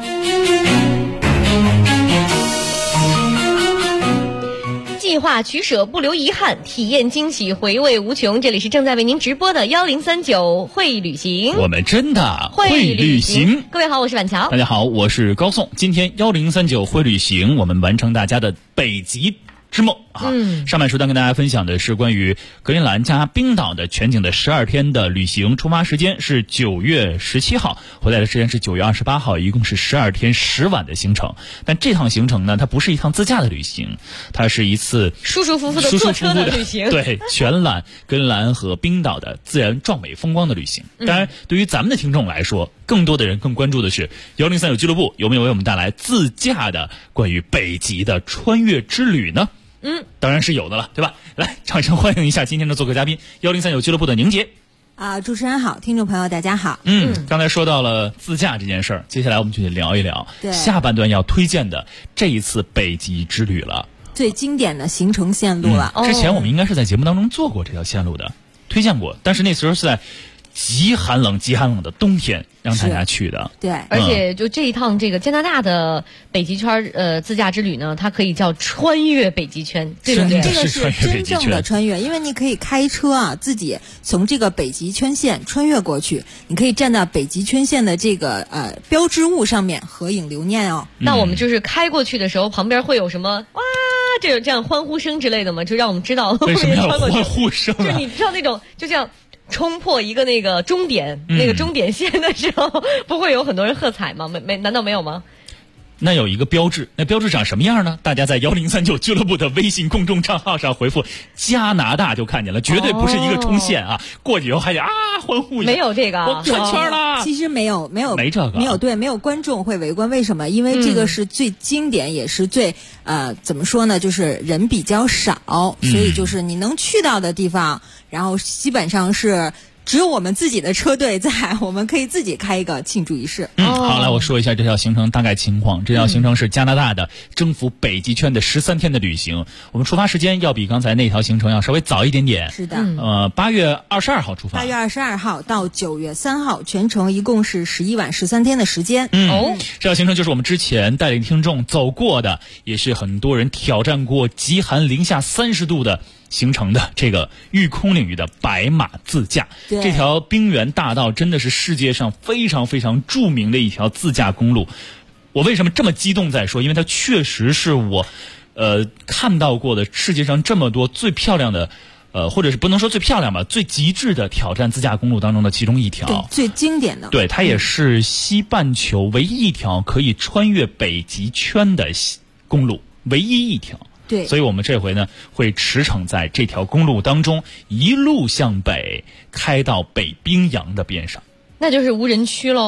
计划取舍，不留遗憾，体验惊喜，回味无穷。这里是正在为您直播的1039会旅行， 我们真的会旅行。 各位好，我是婉乔。 大家好，我是高颂。今天1039会旅行，我们完成大家的北极之梦上半时段跟大家分享的是关于格陵兰加冰岛的全景的12天的旅行，出发时间是9月17号，回来的时间是9月28号，一共是12天10晚的行程。但这趟行程呢，它不是一趟自驾的旅行，它是一次舒舒服服的坐车的旅行， 对，全览格陵兰和冰岛的自然壮美风光的旅行。当然，对于咱们的听众来说，更多的人更关注的是1039俱乐部有没有为我们带来自驾的关于北极的穿越之旅呢？当然是有的了，对吧？来，掌声欢迎一下今天的做客嘉宾1039俱乐部的宁杰。 主持人好，听众朋友大家好。 刚才说到了自驾这件事儿，接下来我们就去聊一聊下半段要推荐的这一次北极之旅了， 最经典的行程线路了。 之前我们应该是在节目当中做过这条线路的，推荐过，但是那时候是在极寒冷的冬天让大家去的。 对， 而且就这一趟这个加拿大的北极圈自驾之旅呢，它可以叫穿越北极圈，对不对？ 这个是真正的穿越，因为你可以开车自己从这个北极圈线穿越过去，你可以站到北极圈线的这个标志物上面合影留念哦。 那我们就是开过去的时候，旁边会有什么哇这样欢呼声之类的吗？就让我们知道为什么要欢呼声就是你知道那种就像冲破一个那个终点线的时候，不会有很多人喝彩吗？难道没有吗？ 那有一个标志，那标志长什么样呢？大家在1039俱乐部的微信公众账号上回复加拿大就看见了，绝对不是一个冲线过去以后还得欢呼一下。 没有这个， 我转圈了。 其实没有这个， 没有观众会围观。为什么？因为这个是最经典，也是最怎么说呢？就是人比较少，所以就是你能去到的地方，然后基本上是只有我们自己的车队在，我们可以自己开一个庆祝仪式。 好，来我说一下这条行程大概情况。这条行程是加拿大的征服北极圈的13天的旅行。我们出发时间要比刚才那条行程要稍微早一点点。 是的 ，8月22号出发。 8月22号到9月3号，全程一共是11晚13天的时间。 这条行程就是我们之前带领听众走过的，也是很多人挑战过极寒零下30度的形成的这个玉空领域的白马自驾。这条冰原大道真的是世界上非常非常著名的一条自驾公路。我为什么这么激动在说？因为它确实是我看到过的世界上这么多最漂亮的或者是不能说最漂亮吧，最极致的挑战自驾公路当中的其中一条， 对，最经典的。 对，它也是西半球唯一一条可以穿越北极圈的公路，唯一一条。 对， 所以我们这回呢会驰骋在这条公路当中，一路向北开到北冰洋的边上。 那就是无人区喽。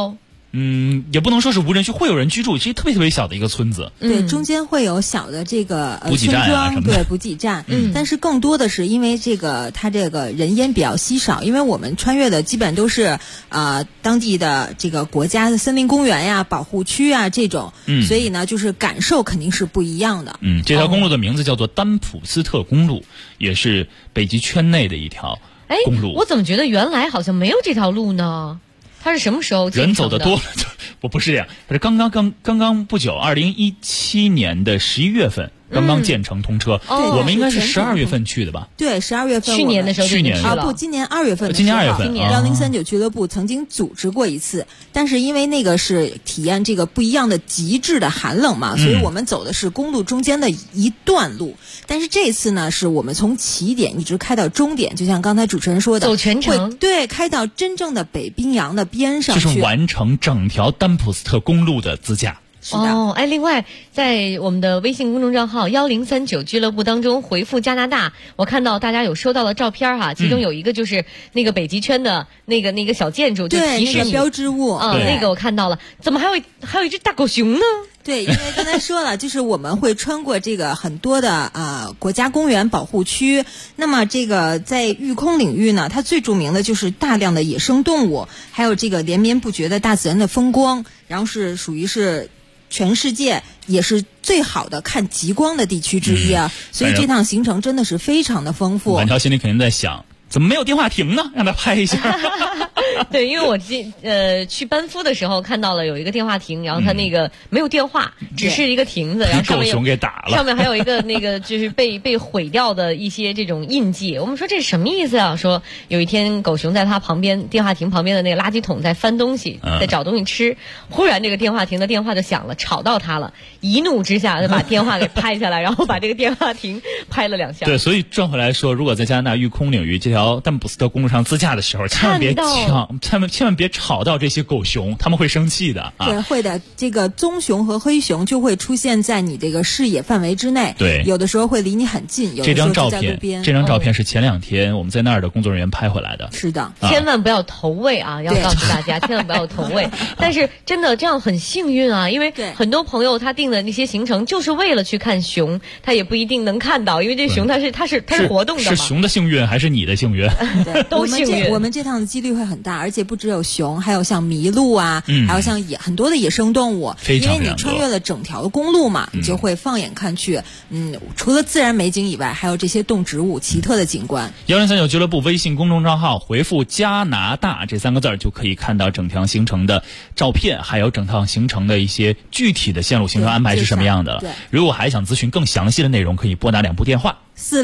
也不能说是无人区，会有人居住，其实特别特别小的一个村子。 对，中间会有小的这个补给站村庄， 什么的对，补给站。但是更多的是因为它这个人烟比较稀少，因为我们穿越的基本都是当地的这个国家的森林公园呀、保护区啊这种，所以呢，就是感受肯定是不一样的。 这条公路的名字叫做丹普斯特公路，也是北极圈内的一条公路。 我怎么觉得原来好像没有这条路呢？它是什么时候建成的？ 人走的多了，我不是这样，它是刚刚不久，2017年的11月份。刚刚建成通车，我们应该是12月份去的吧？ 对，12月份。 去年的时候就去了。 不，今年2月份。 今年2月份 ，1039俱乐部曾经组织过一次，但是因为那个是体验这个不一样的极致的寒冷嘛，所以我们走的是公路中间的一段路。但是这次呢，是我们从起点一直开到终点，就像刚才主持人说的， 走全程。 对，开到真正的北冰洋的边上去， 就是完成整条丹普斯特公路的自驾。 另外在我们的微信公众账号1039俱乐部当中回复加拿大，我看到大家有收到的照片哈，其中有一个就是那个北极圈的那个小建筑，就提示那个标志物， 那个我看到了。怎么还有一只大狗熊呢？ 对，因为刚才说了，就是我们会穿过这个很多的国家公园保护区。那么这个在育空领域呢，它最著名的就是大量的野生动物，还有这个连绵不绝的大自然的风光，然后是属于是全世界也是最好的看极光的地区之一啊，所以这趟行程真的是非常的丰富。 满条心里肯定在想，怎么没有电话亭呢？让他拍一下。 对，因为我去班夫的时候看到了有一个电话亭，然后它那个没有电话，只是一个亭子，然后上面狗熊给打了， 上面还有一个那个就是被毁掉的一些这种印记。我们说这是什么意思啊？说有一天狗熊在它旁边电话亭旁边的那个垃圾桶在翻东西，在找东西吃，忽然这个电话亭的电话就响了，吵到他了，一怒之下就把电话给拍下来，然后把这个电话亭拍了2下。 对，所以转回来说，如果在加拿大育空领域这条丹普斯特公路上自驾的时候，千万别吵到这些狗熊，他们会生气的啊！ 对，会的。这个棕熊和黑熊就会出现在你这个视野范围之内， 对， 有的时候会离你很近，有的时候就在路边。 这张照片是前2天我们在那儿的工作人员拍回来的。 是的， 千万不要投喂啊！要告诉大家，千万不要投喂。但是真的这样很幸运啊，因为很多朋友他定的那些行程就是为了去看熊，他也不一定能看到，因为这熊它是活动的嘛。 是熊的幸运还是你的幸运？ 都幸运。我们这趟的几率会很大，而且不只有熊，还有像麋鹿啊，还有像很多的野生动物。因为你穿越了整条公路嘛，你就会放眼看去，除了自然美景以外，还有这些动植物奇特的景观。 1039俱乐部微信公众账号回复加拿大这3个字就可以看到整条行程的照片，还有整趟行程的一些具体的线路行程安排是什么样的了。如果还想咨询更详细的内容，可以拨打2部电话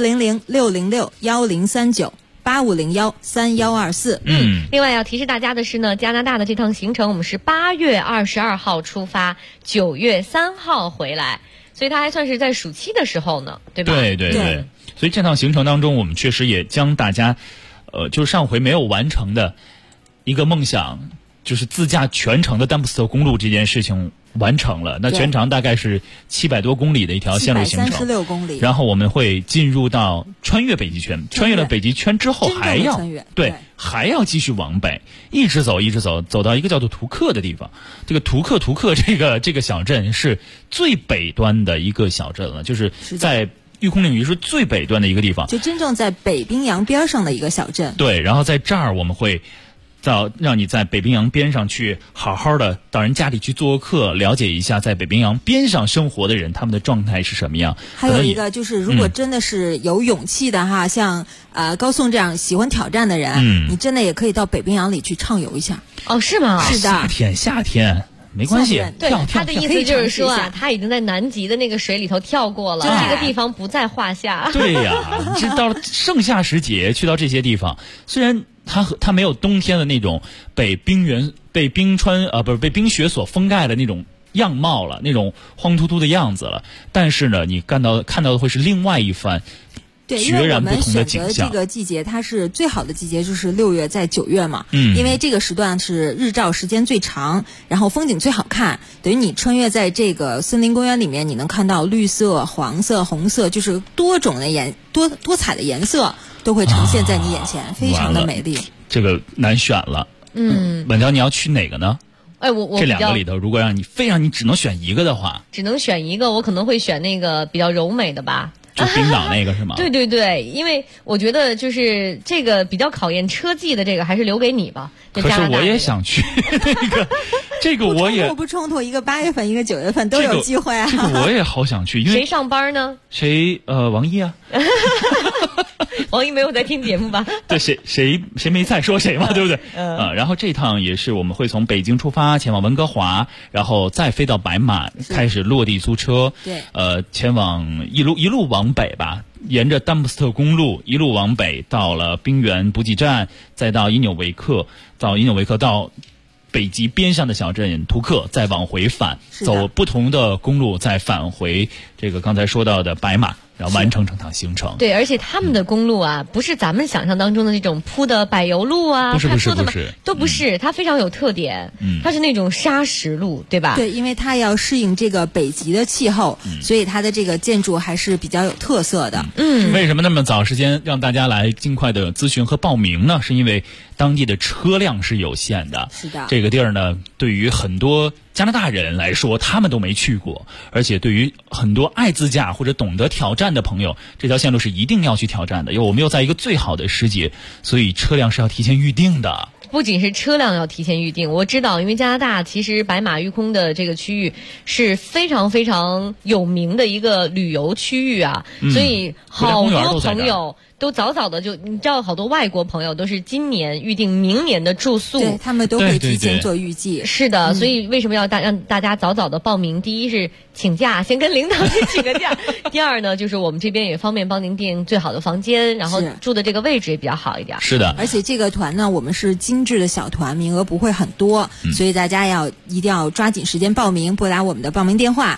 400-606-1039。8501-3124。 另外要提示大家的是呢，加拿大的这趟行程我们是8月22号出发，9月3号回来，所以它还算是在暑期的时候呢，对吧？ 对。所以这趟行程当中，我们确实也将大家，就是上回没有完成的一个梦想，就是自驾全程的丹普斯特公路这件事情完成了。那全长大概是700多公里的一条线路行程 ，736公里。 然后我们会进入到穿越北极圈，穿越了北极圈之后还要继续往北，一直走到一个叫做图克的地方。这个图克这个小镇是最北端的一个小镇了，就是在育空领域是最北端的一个地方， 就真正在北冰洋边上的一个小镇。 对，然后在这儿我们会让你在北冰洋边上去好好的到人家里去做客，了解一下在北冰洋边上生活的人他们的状态是什么样。 还有一个就是，如果真的是有勇气的哈，像高颂这样喜欢挑战的人，你真的也可以到北冰洋里去畅游一下。 哦，是吗？ 是的， 夏天。没关系， 对，他的意思就是说啊，他已经在南极的那个水里头跳过了，这个地方不在话下。 对呀，这到了盛夏时节去到这些地方，虽然它没有冬天的那种被冰雪所封盖的那种样貌了，那种荒秃秃的样子了，但是呢，你看到的会是另外一番。 对，因为我们选择这个季节，它是最好的季节，就是6月在9月嘛。因为这个时段是日照时间最长，然后风景最好看。等于你穿越在这个森林公园里面，你能看到绿色、黄色、红色，就是多种的多彩的颜色都会呈现在你眼前，非常的美丽。 这个难选了。本条你要去哪个呢？ 我这两个里头，如果让你只能选一个的话， 只能选一个，我可能会选那个比较柔美的吧。 就冰岛那个是吗？ 对对对，因为我觉得就是这个比较考验车技的，这个还是留给你吧。 可是我也想去这个我也不冲突，一个8月份，一个9月份都有机会啊。 这个我也好想去，因为谁上班呢？ 王一啊。 王一没有在听节目吧？ 对，谁没在说谁嘛，对不对？然后这趟也是我们会从北京出发，前往温哥华，然后再飞到白马，开始落地租车。 对， 前往一路往北吧，沿着丹布斯特公路一路往北，到了冰原补给站，再到伊纽维克，到北极边上的小镇图克，再往回返，走不同的公路，再返回这个刚才说到的白马。然后完成整趟行程。 对，而且他们的公路啊，不是咱们想象当中的那种铺的柏油路啊， 不是， 都不是，它非常有特点。它是那种砂石路，对吧？ 对，因为它要适应这个北极的气候，所以它的这个建筑还是比较有特色的。 为什么那么早时间让大家来尽快的咨询和报名呢？是因为当地的车辆是有限的。 是的， 这个地儿呢，对于很多加拿大人来说，他们都没去过，而且对于很多爱自驾或者懂得挑战的朋友，这条线路是一定要去挑战的。因为我们又在一个最好的时节，所以车辆是要提前预定的。 不仅是车辆要提前预定，我知道，因为加拿大其实白马育空的这个区域是非常非常有名的一个旅游区域啊，所以好多朋友都早早的你知道，好多外国朋友都是今年预定明年的住宿， 对，他们都会提前做预计。 是的，所以为什么要让大家早早的报名？第一是请假，先跟领导先请个假；第二呢，就是我们这边也方便帮您订最好的房间，然后住的这个位置也比较好一点。 是的， 而且这个团呢，我们是精致的小团，名额不会很多，所以大家一定要抓紧时间报名，拨打我们的报名电话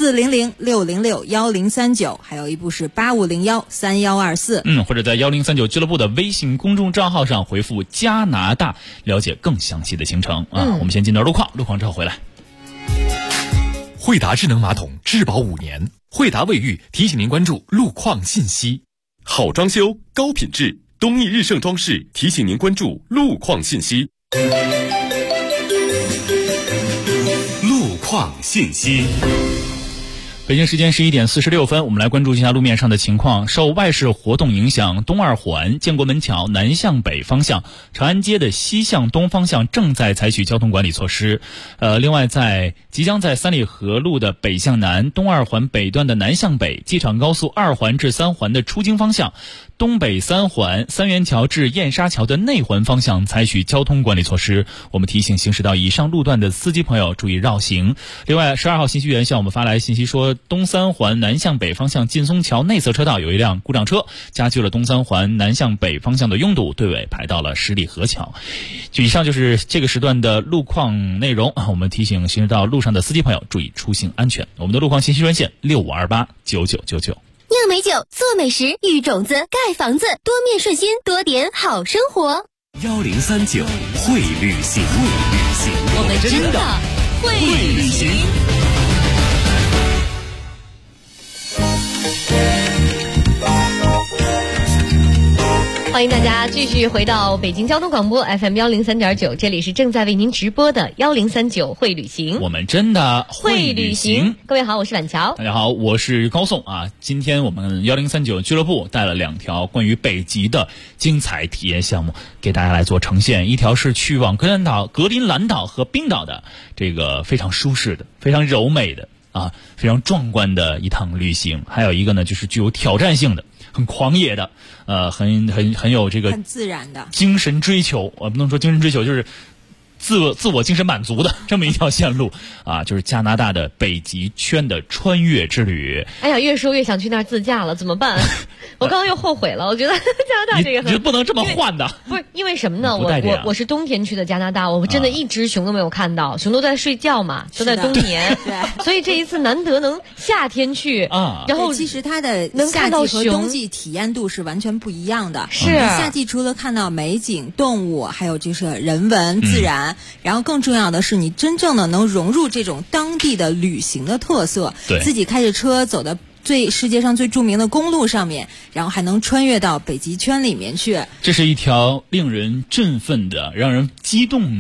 400-606-1039，还有一部是8501-3124。 或者在1039俱乐部的微信公众账号上回复加拿大，了解更详细的行程啊。我们先进到路况之后回来。 惠达智能马桶质保5年，惠达卫浴提醒您关注路况信息。好装修高品质，东义日盛装饰提醒您关注路况信息。路况信息。 北京时间11点46分，我们来关注一下路面上的情况。受外事活动影响，东二环建国门桥南向北方向、长安街的西向东方向正在采取交通管理措施。另外即将在三里河路的北向南、东二环北段的南向北、机场高速2环至3环的出京方向、东北3环三元桥至燕莎桥的内环方向采取交通管理措施。我们提醒行驶到以上路段的司机朋友注意绕行。另外12号信息源向我们发来信息说，东3环南向北方向劲松桥内侧车道有一辆故障车，加剧了东3环南向北方向的拥堵，队尾排到了十里河桥。以上就是这个时段的路况内容。我们提醒行驶到路上的司机朋友注意出行安全。我们的路况信息专线65289999。 酿美酒，做美食，育种子，盖房子，多面顺心，多点好生活。 1039会旅行， 我们真的会旅行。欢迎大家继续回到北京交通广播 FM103.9，这里是正在为您直播的1039会旅行。 我们真的会旅行。 各位好，我是婉乔。 大家好，我是高颂啊。今天我们1039俱乐部带了2条关于北极的精彩体验项目给大家来做呈现。一条是去往格陵兰岛和冰岛的这个非常舒适的、非常柔美的非常壮观的一趟旅行。还有一个呢，就是具有挑战性的、很狂野的，很有这个很自然的精神追求。我不能说精神追求，就是自我精神满足的这么一条线路啊，就是加拿大的北极圈的穿越之旅。 哎呀，越说越想去那儿自驾了，怎么办？我刚刚又后悔了，我觉得加拿大这个你不能这么换的。 不是因为什么呢？我是冬天去的加拿大，我真的一只熊都没有看到，熊都在睡觉嘛，都在冬眠。 对， 所以这一次难得能夏天去然后其实它的夏季和冬季体验度是完全不一样的。 是夏季除了看到美景、动物，还有就是人文自然。然后更重要的是，你真正的能融入这种当地的旅行的特色，自己开着车走的世界上最著名的公路上面，然后还能穿越到北极圈里面去。 这是一条令人振奋的、让人激动的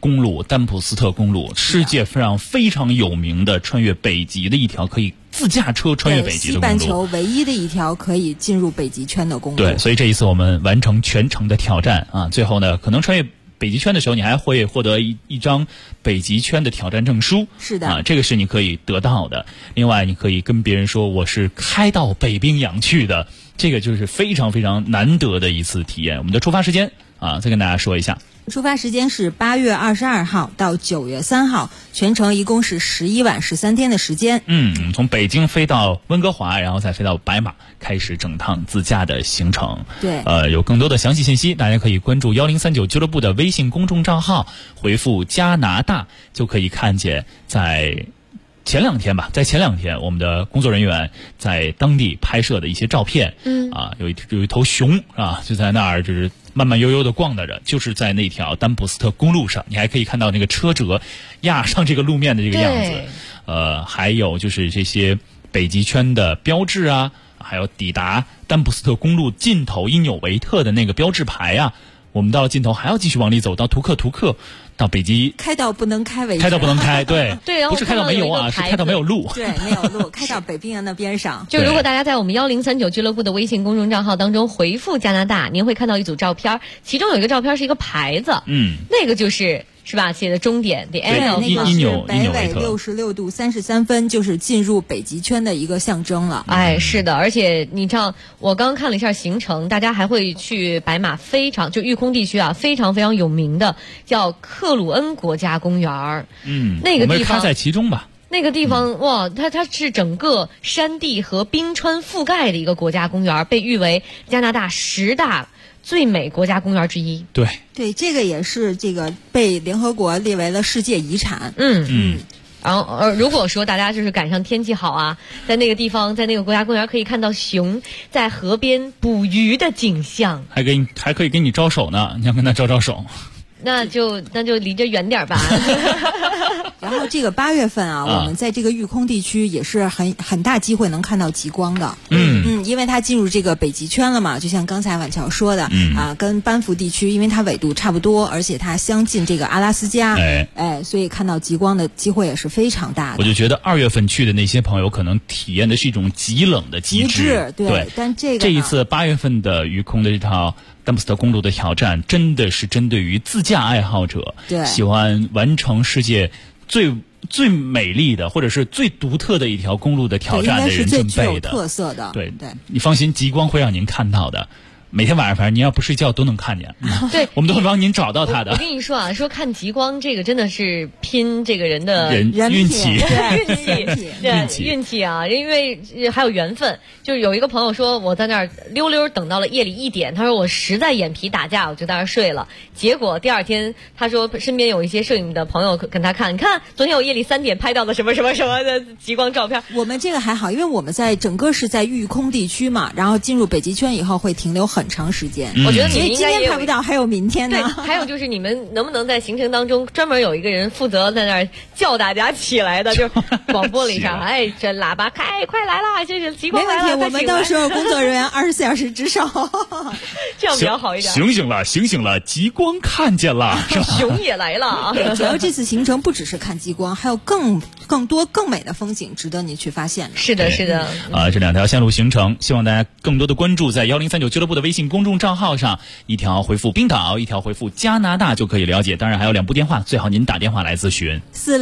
公路，丹普斯特公路，世界上非常有名的穿越北极的一条可以自驾车穿越北极的公路， 西半球唯一的一条可以进入北极圈的公路。 对，所以这一次我们完成全程的挑战啊，最后呢，可能穿越北极圈的时候，你还会获得一张北极圈的挑战证书。 是的啊，这个是你可以得到的。另外，你可以跟别人说我是开到北冰洋去的，这个就是非常非常难得的一次体验。我们的出发时间啊，再跟大家说一下。 出发时间是8月22号到9月3号，全程一共是11晚13天的时间。 从北京飞到温哥华，然后再飞到白马，开始整趟自驾的行程。 对， 有更多的详细信息，大家可以关注1039俱乐部的微信公众账号，回复加拿大就可以看见在前两天我们的工作人员在当地拍摄的一些照片。有一头熊啊，就在那儿就是慢慢悠悠的逛着，就是在那条丹普斯特公路上，你还可以看到那个车辙压上这个路面的这个样子。还有就是这些北极圈的标志啊，还有抵达丹普斯特公路尽头因纽维特的那个标志牌啊。我们到了尽头还要继续往里走，到图克，到北极， 开到不能开为止， 开到不能开，对对， 不是开到没有啊，是开到没有路， 对，没有路，开到北冰洋的边上。 就如果大家在我们1039俱乐部的微信公众账号当中回复加拿大，您会看到一组照片，其中有一个照片是一个牌子，那个是吧？写的终点 ，the end of 那个是北纬66度33分，就是进入北极圈的一个象征了。 哎，是的，而且你知道，我刚看了一下行程，大家还会去白马就育空地区啊，非常非常有名的叫克鲁恩国家公园。那个地方我们开在其中吧。 那个地方哇，它是整个山地和冰川覆盖的一个国家公园，被誉为加拿大10大最美国家公园之一。 对，这个也是这个被联合国列为了世界遗产。 然后如果说大家就是赶上天气好啊，在那个地方，在那个国家公园可以看到熊在河边捕鱼的景象， 还可以给你招手呢，你要跟他招手。 那就离着远点吧。 然后这个8月份啊，我们在这个育空地区也是很大机会能看到极光的。因为它进入这个北极圈了嘛，就像刚才婉乔说的，跟班夫地区，因为它纬度差不多，而且它相近这个阿拉斯加，所以看到极光的机会也是非常大的。 我就觉得2月份去的那些朋友可能体验的是一种极冷的极致， 对。但这一次8月份的育空的这套丹普斯特公路的挑战，真的是针对于自驾爱好者，喜欢完成世界最美丽的或者是最独特的一条公路的挑战的人准备的， 应该是最具有特色的。 对，你放心，极光会让您看到的。每天晚上反正您要不睡觉都能看见。 对， 我们都会帮您找到它的。 我跟你说啊，说看极光这个真的是拼这个人的运气， 运气啊！因为还有缘分。就是有一个朋友说，我在那儿溜溜等到了夜里1点，他说我实在眼皮打架，我就在那儿睡了。结果第二天，他说身边有一些摄影的朋友跟他看，你看昨天我夜里3点拍到的什么什么什么的极光照片。 我们这个还好，因为我们在整个是在育空地区嘛，然后进入北极圈以后会停留很长时间。 我觉得你们应该今天拍不到，还有明天呢。 对，还有就是你们能不能在行程当中专门有一个人负责在那儿叫大家起来的，就是广播了一下，哎，这喇叭开，快来啦，这是极光来了。 没问题，我们到时候工作人员24小时值守， 这样比较好一点。 醒醒了，极光看见了， 熊也来了。 主要这次行程不只是看极光，还有更多更美的风景值得你去发现。 是的，是的。 这2条线路行程，希望大家更多的关注在1039俱乐部的微信公众账号上，一条回复冰岛，一条回复加拿大就可以了解。当然还有2部电话，最好您打电话来咨询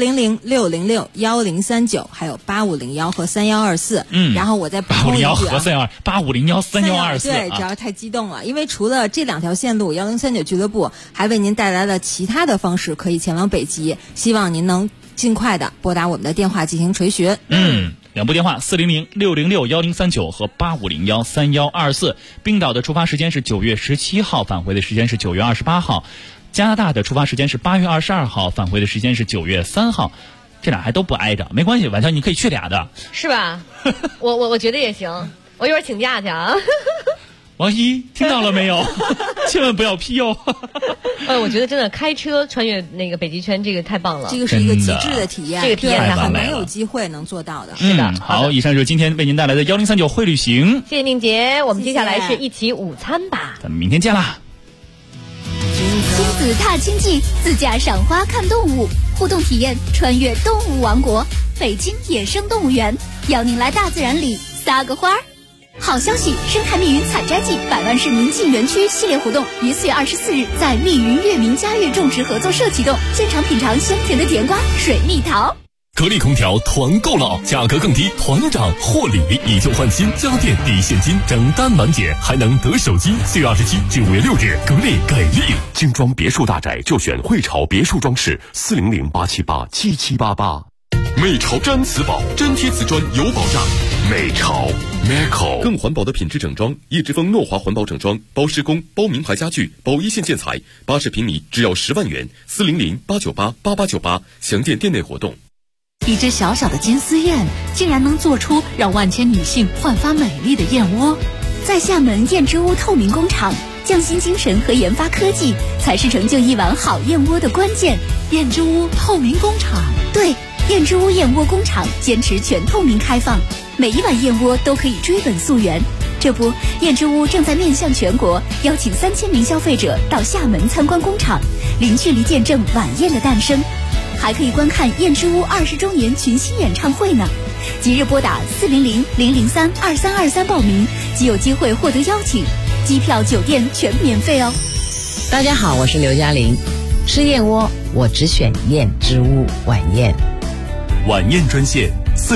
400-606-1039，还有8501和3124。然后我再补充一句 8501-3124。 对，主要太激动了，因为除了这2条线路，1039俱乐部还为您带来了其他的方式可以前往北极，希望您能尽快的拨打我们的电话进行垂询。 2部电话400-606-1039和8501-3124。冰岛的出发时间是9月17号，返回的时间是9月28号。加拿大的出发时间是8月22号，返回的时间是9月3号。这俩还都不挨着，没关系，晚上你可以去俩的， 是吧？我觉得也行，我一会儿请假去啊。 王一听到了没有？千万不要批哦。 我觉得真的开车穿越那个北极圈，这个太棒了。 这个是一个极致的体验， 这个体验太很难有机会能做到的。 是的。 好，以上就是今天为您带来的1039会旅行。 谢谢宁杰，我们接下来是一起午餐吧。 咱们明天见啦。 亲子踏青记，自驾赏花看动物，互动体验穿越动物王国，北京野生动物园邀您来大自然里撒个花儿。好消息，生态密云采摘季百万市民进园区系列活动于4月24日在密云月明佳悦种植合作社启动，现场品尝香甜的甜瓜、水蜜桃。 格力空调团购了，价格更低，团长获礼，以旧换新，家电抵现金，整单满减，还能得手机。4月27至5月6日，格力给力！精装别墅大宅就选汇潮别墅装饰，400-878-7788。美潮毡瓷宝，粘贴瓷砖有保障。美潮 Meco 更环保的品质整装，叶之峰诺华环保整装，包施工、包名牌家具、包一线建材，80平米只要10万元，400-898-8898，详见店内活动。 一只小小的金丝燕，竟然能做出让万千女性焕发美丽的燕窝。 在厦门燕之屋透明工厂，匠心精神和研发科技才是成就一碗好燕窝的关键。 燕之屋透明工厂， 对，燕之屋燕窝工厂坚持全透明开放，每一碗燕窝都可以追本溯源。这不，燕之屋正在面向全国，邀请3000名消费者到厦门参观工厂，零距离见证晚宴的诞生。还可以观看燕之屋20周年群星演唱会呢！即日拨打400-003-2323报名，即有机会获得邀请，机票、酒店全免费哦。 大家好，我是刘嘉玲，吃燕窝我只选燕之屋晚宴。 晚宴专线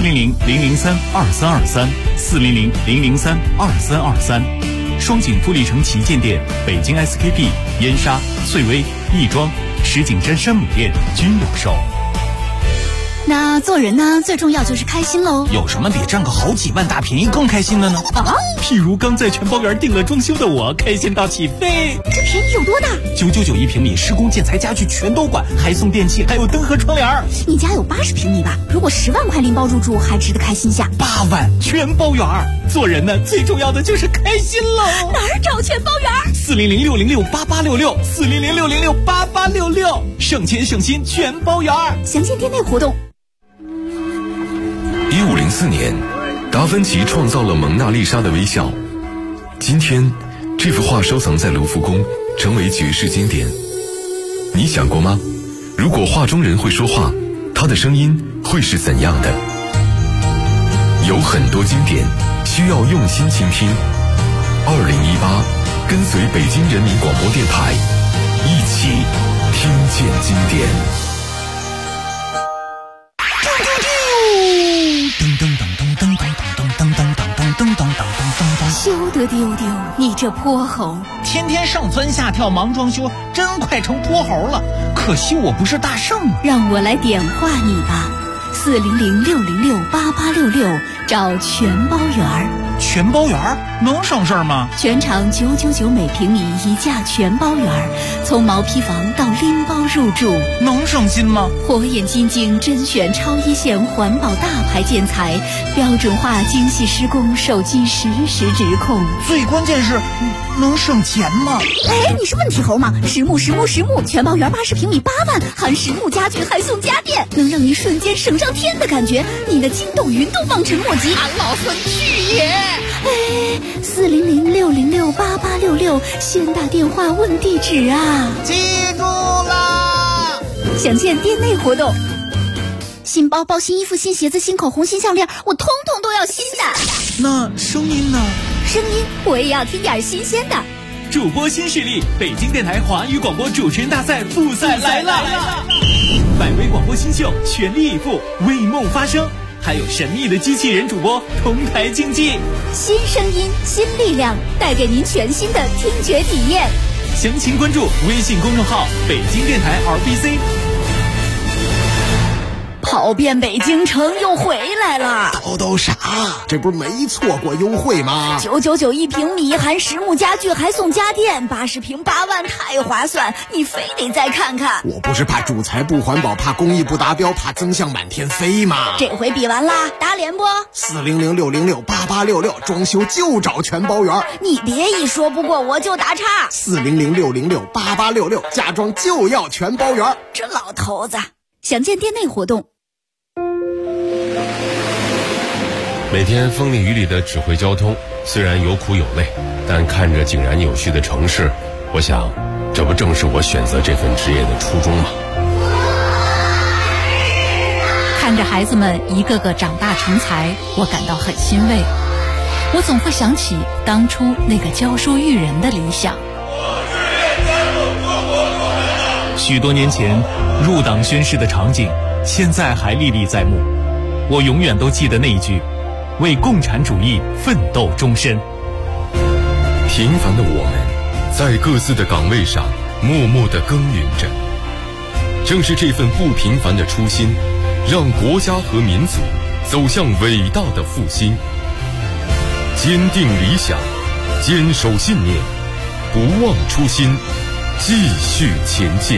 400-003-2323，400-003-2323，双井富力城旗舰店、北京 SKP、燕莎、翠微、亦庄、石景山山姆店均有售。 那做人呢，最重要就是开心喽。 有什么比占个好几万大便宜更开心的呢？ 譬如刚在全包园订了装修的我，开心到起飞。 这便宜有多大 ？9991平米，施工建材家具全都管，还送电器，还有灯和窗帘。 你家有80平米吧？如果10万块拎包入住，还值得开心下。 8万全包园。 做人呢，最重要的就是开心喽。 哪儿找全包园 ？400-606-8866，400-606-8866，省钱省心全包园。 详见店内活动。 1504年，达芬奇创造了蒙娜丽莎的微笑。今天，这幅画收藏在卢浮宫，成为绝世经典。你想过吗？如果画中人会说话，他的声音会是怎样的？有很多经典需要用心倾听。2018，跟随北京人民广播电台，一起听见经典。 休得丢丢，你这泼猴！ 天天上蹿下跳忙装修，真快成泼猴了。可惜我不是大圣啊！ 让我来点化你吧，400-606-8866，找全包园。 全包园能省事儿吗？ 全场999每平米一价全包园，从毛坯房到拎包入住， 能省心吗？ 火眼金睛甄选超一线环保大牌建材，标准化精细施工，手机实时指控。 最关键是能省钱吗？ 哎，你是问题猴吗？实木全包园80平米8万，含实木家具还送家电，能让你瞬间省上天的感觉，你的惊动云都望尘莫及。 俺老孙去也！ 哎，400-606-8866，先打电话问地址啊！ 记住啦！ 详见店内活动。新包包、新衣服、新鞋子、新口红、新项链，我通通都要新的。 那声音呢？ 声音我也要听点新鲜的。 主播新势力，北京电台华语广播主持人大赛复赛来了！100位广播新秀全力以赴，为梦发声。还有神秘的机器人主播同台竞技， 新声音新力量，带给您全新的听觉体验。 详情关注微信公众号北京电台 RBC。 跑遍北京城又回来了， 都啥？这不是没错过优惠吗 ？999平米，含实木家具还送家电，80平8万，太划算！你非得再看看。 我不是怕主材不环保，怕工艺不达标，怕增项满天飞吗？ 这回比完啦，打脸不 ？400-606-8866，装修就找全包园。 你别一说不过我就打岔。 400-606-8866，家装就要全包园。 这老头子，详见店内活动。 每天风里雨里的指挥交通，虽然有苦有累，但看着井然有序的城市，我想这不正是我选择这份职业的初衷吗？ 看着孩子们一个个长大成才，我感到很欣慰。我总会想起当初那个教书育人的理想。 许多年前入党宣誓的场景，现在还历历在目。我永远都记得那一句：为共产主义奋斗终身。 平凡的我们，在各自的岗位上默默地耕耘着。正是这份不平凡的初心，让国家和民族走向伟大的复兴。坚定理想，坚守信念，不忘初心，继续前进。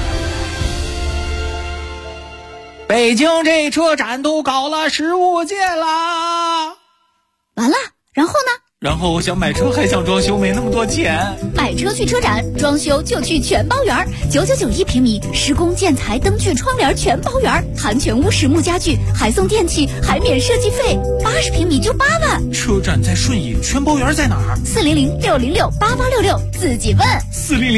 北京这车展都搞了15届啦！ 完了，然后呢？ 然后我想买车还想装修，没那么多钱。 买车去车展，装修就去全包园，9991平米，施工建材灯具窗帘全包园，含全屋实木家具，还送电器，还免设计费，80平米就8万。 车展在顺义，全包园在哪儿？ 400-606-8866，自己问。 400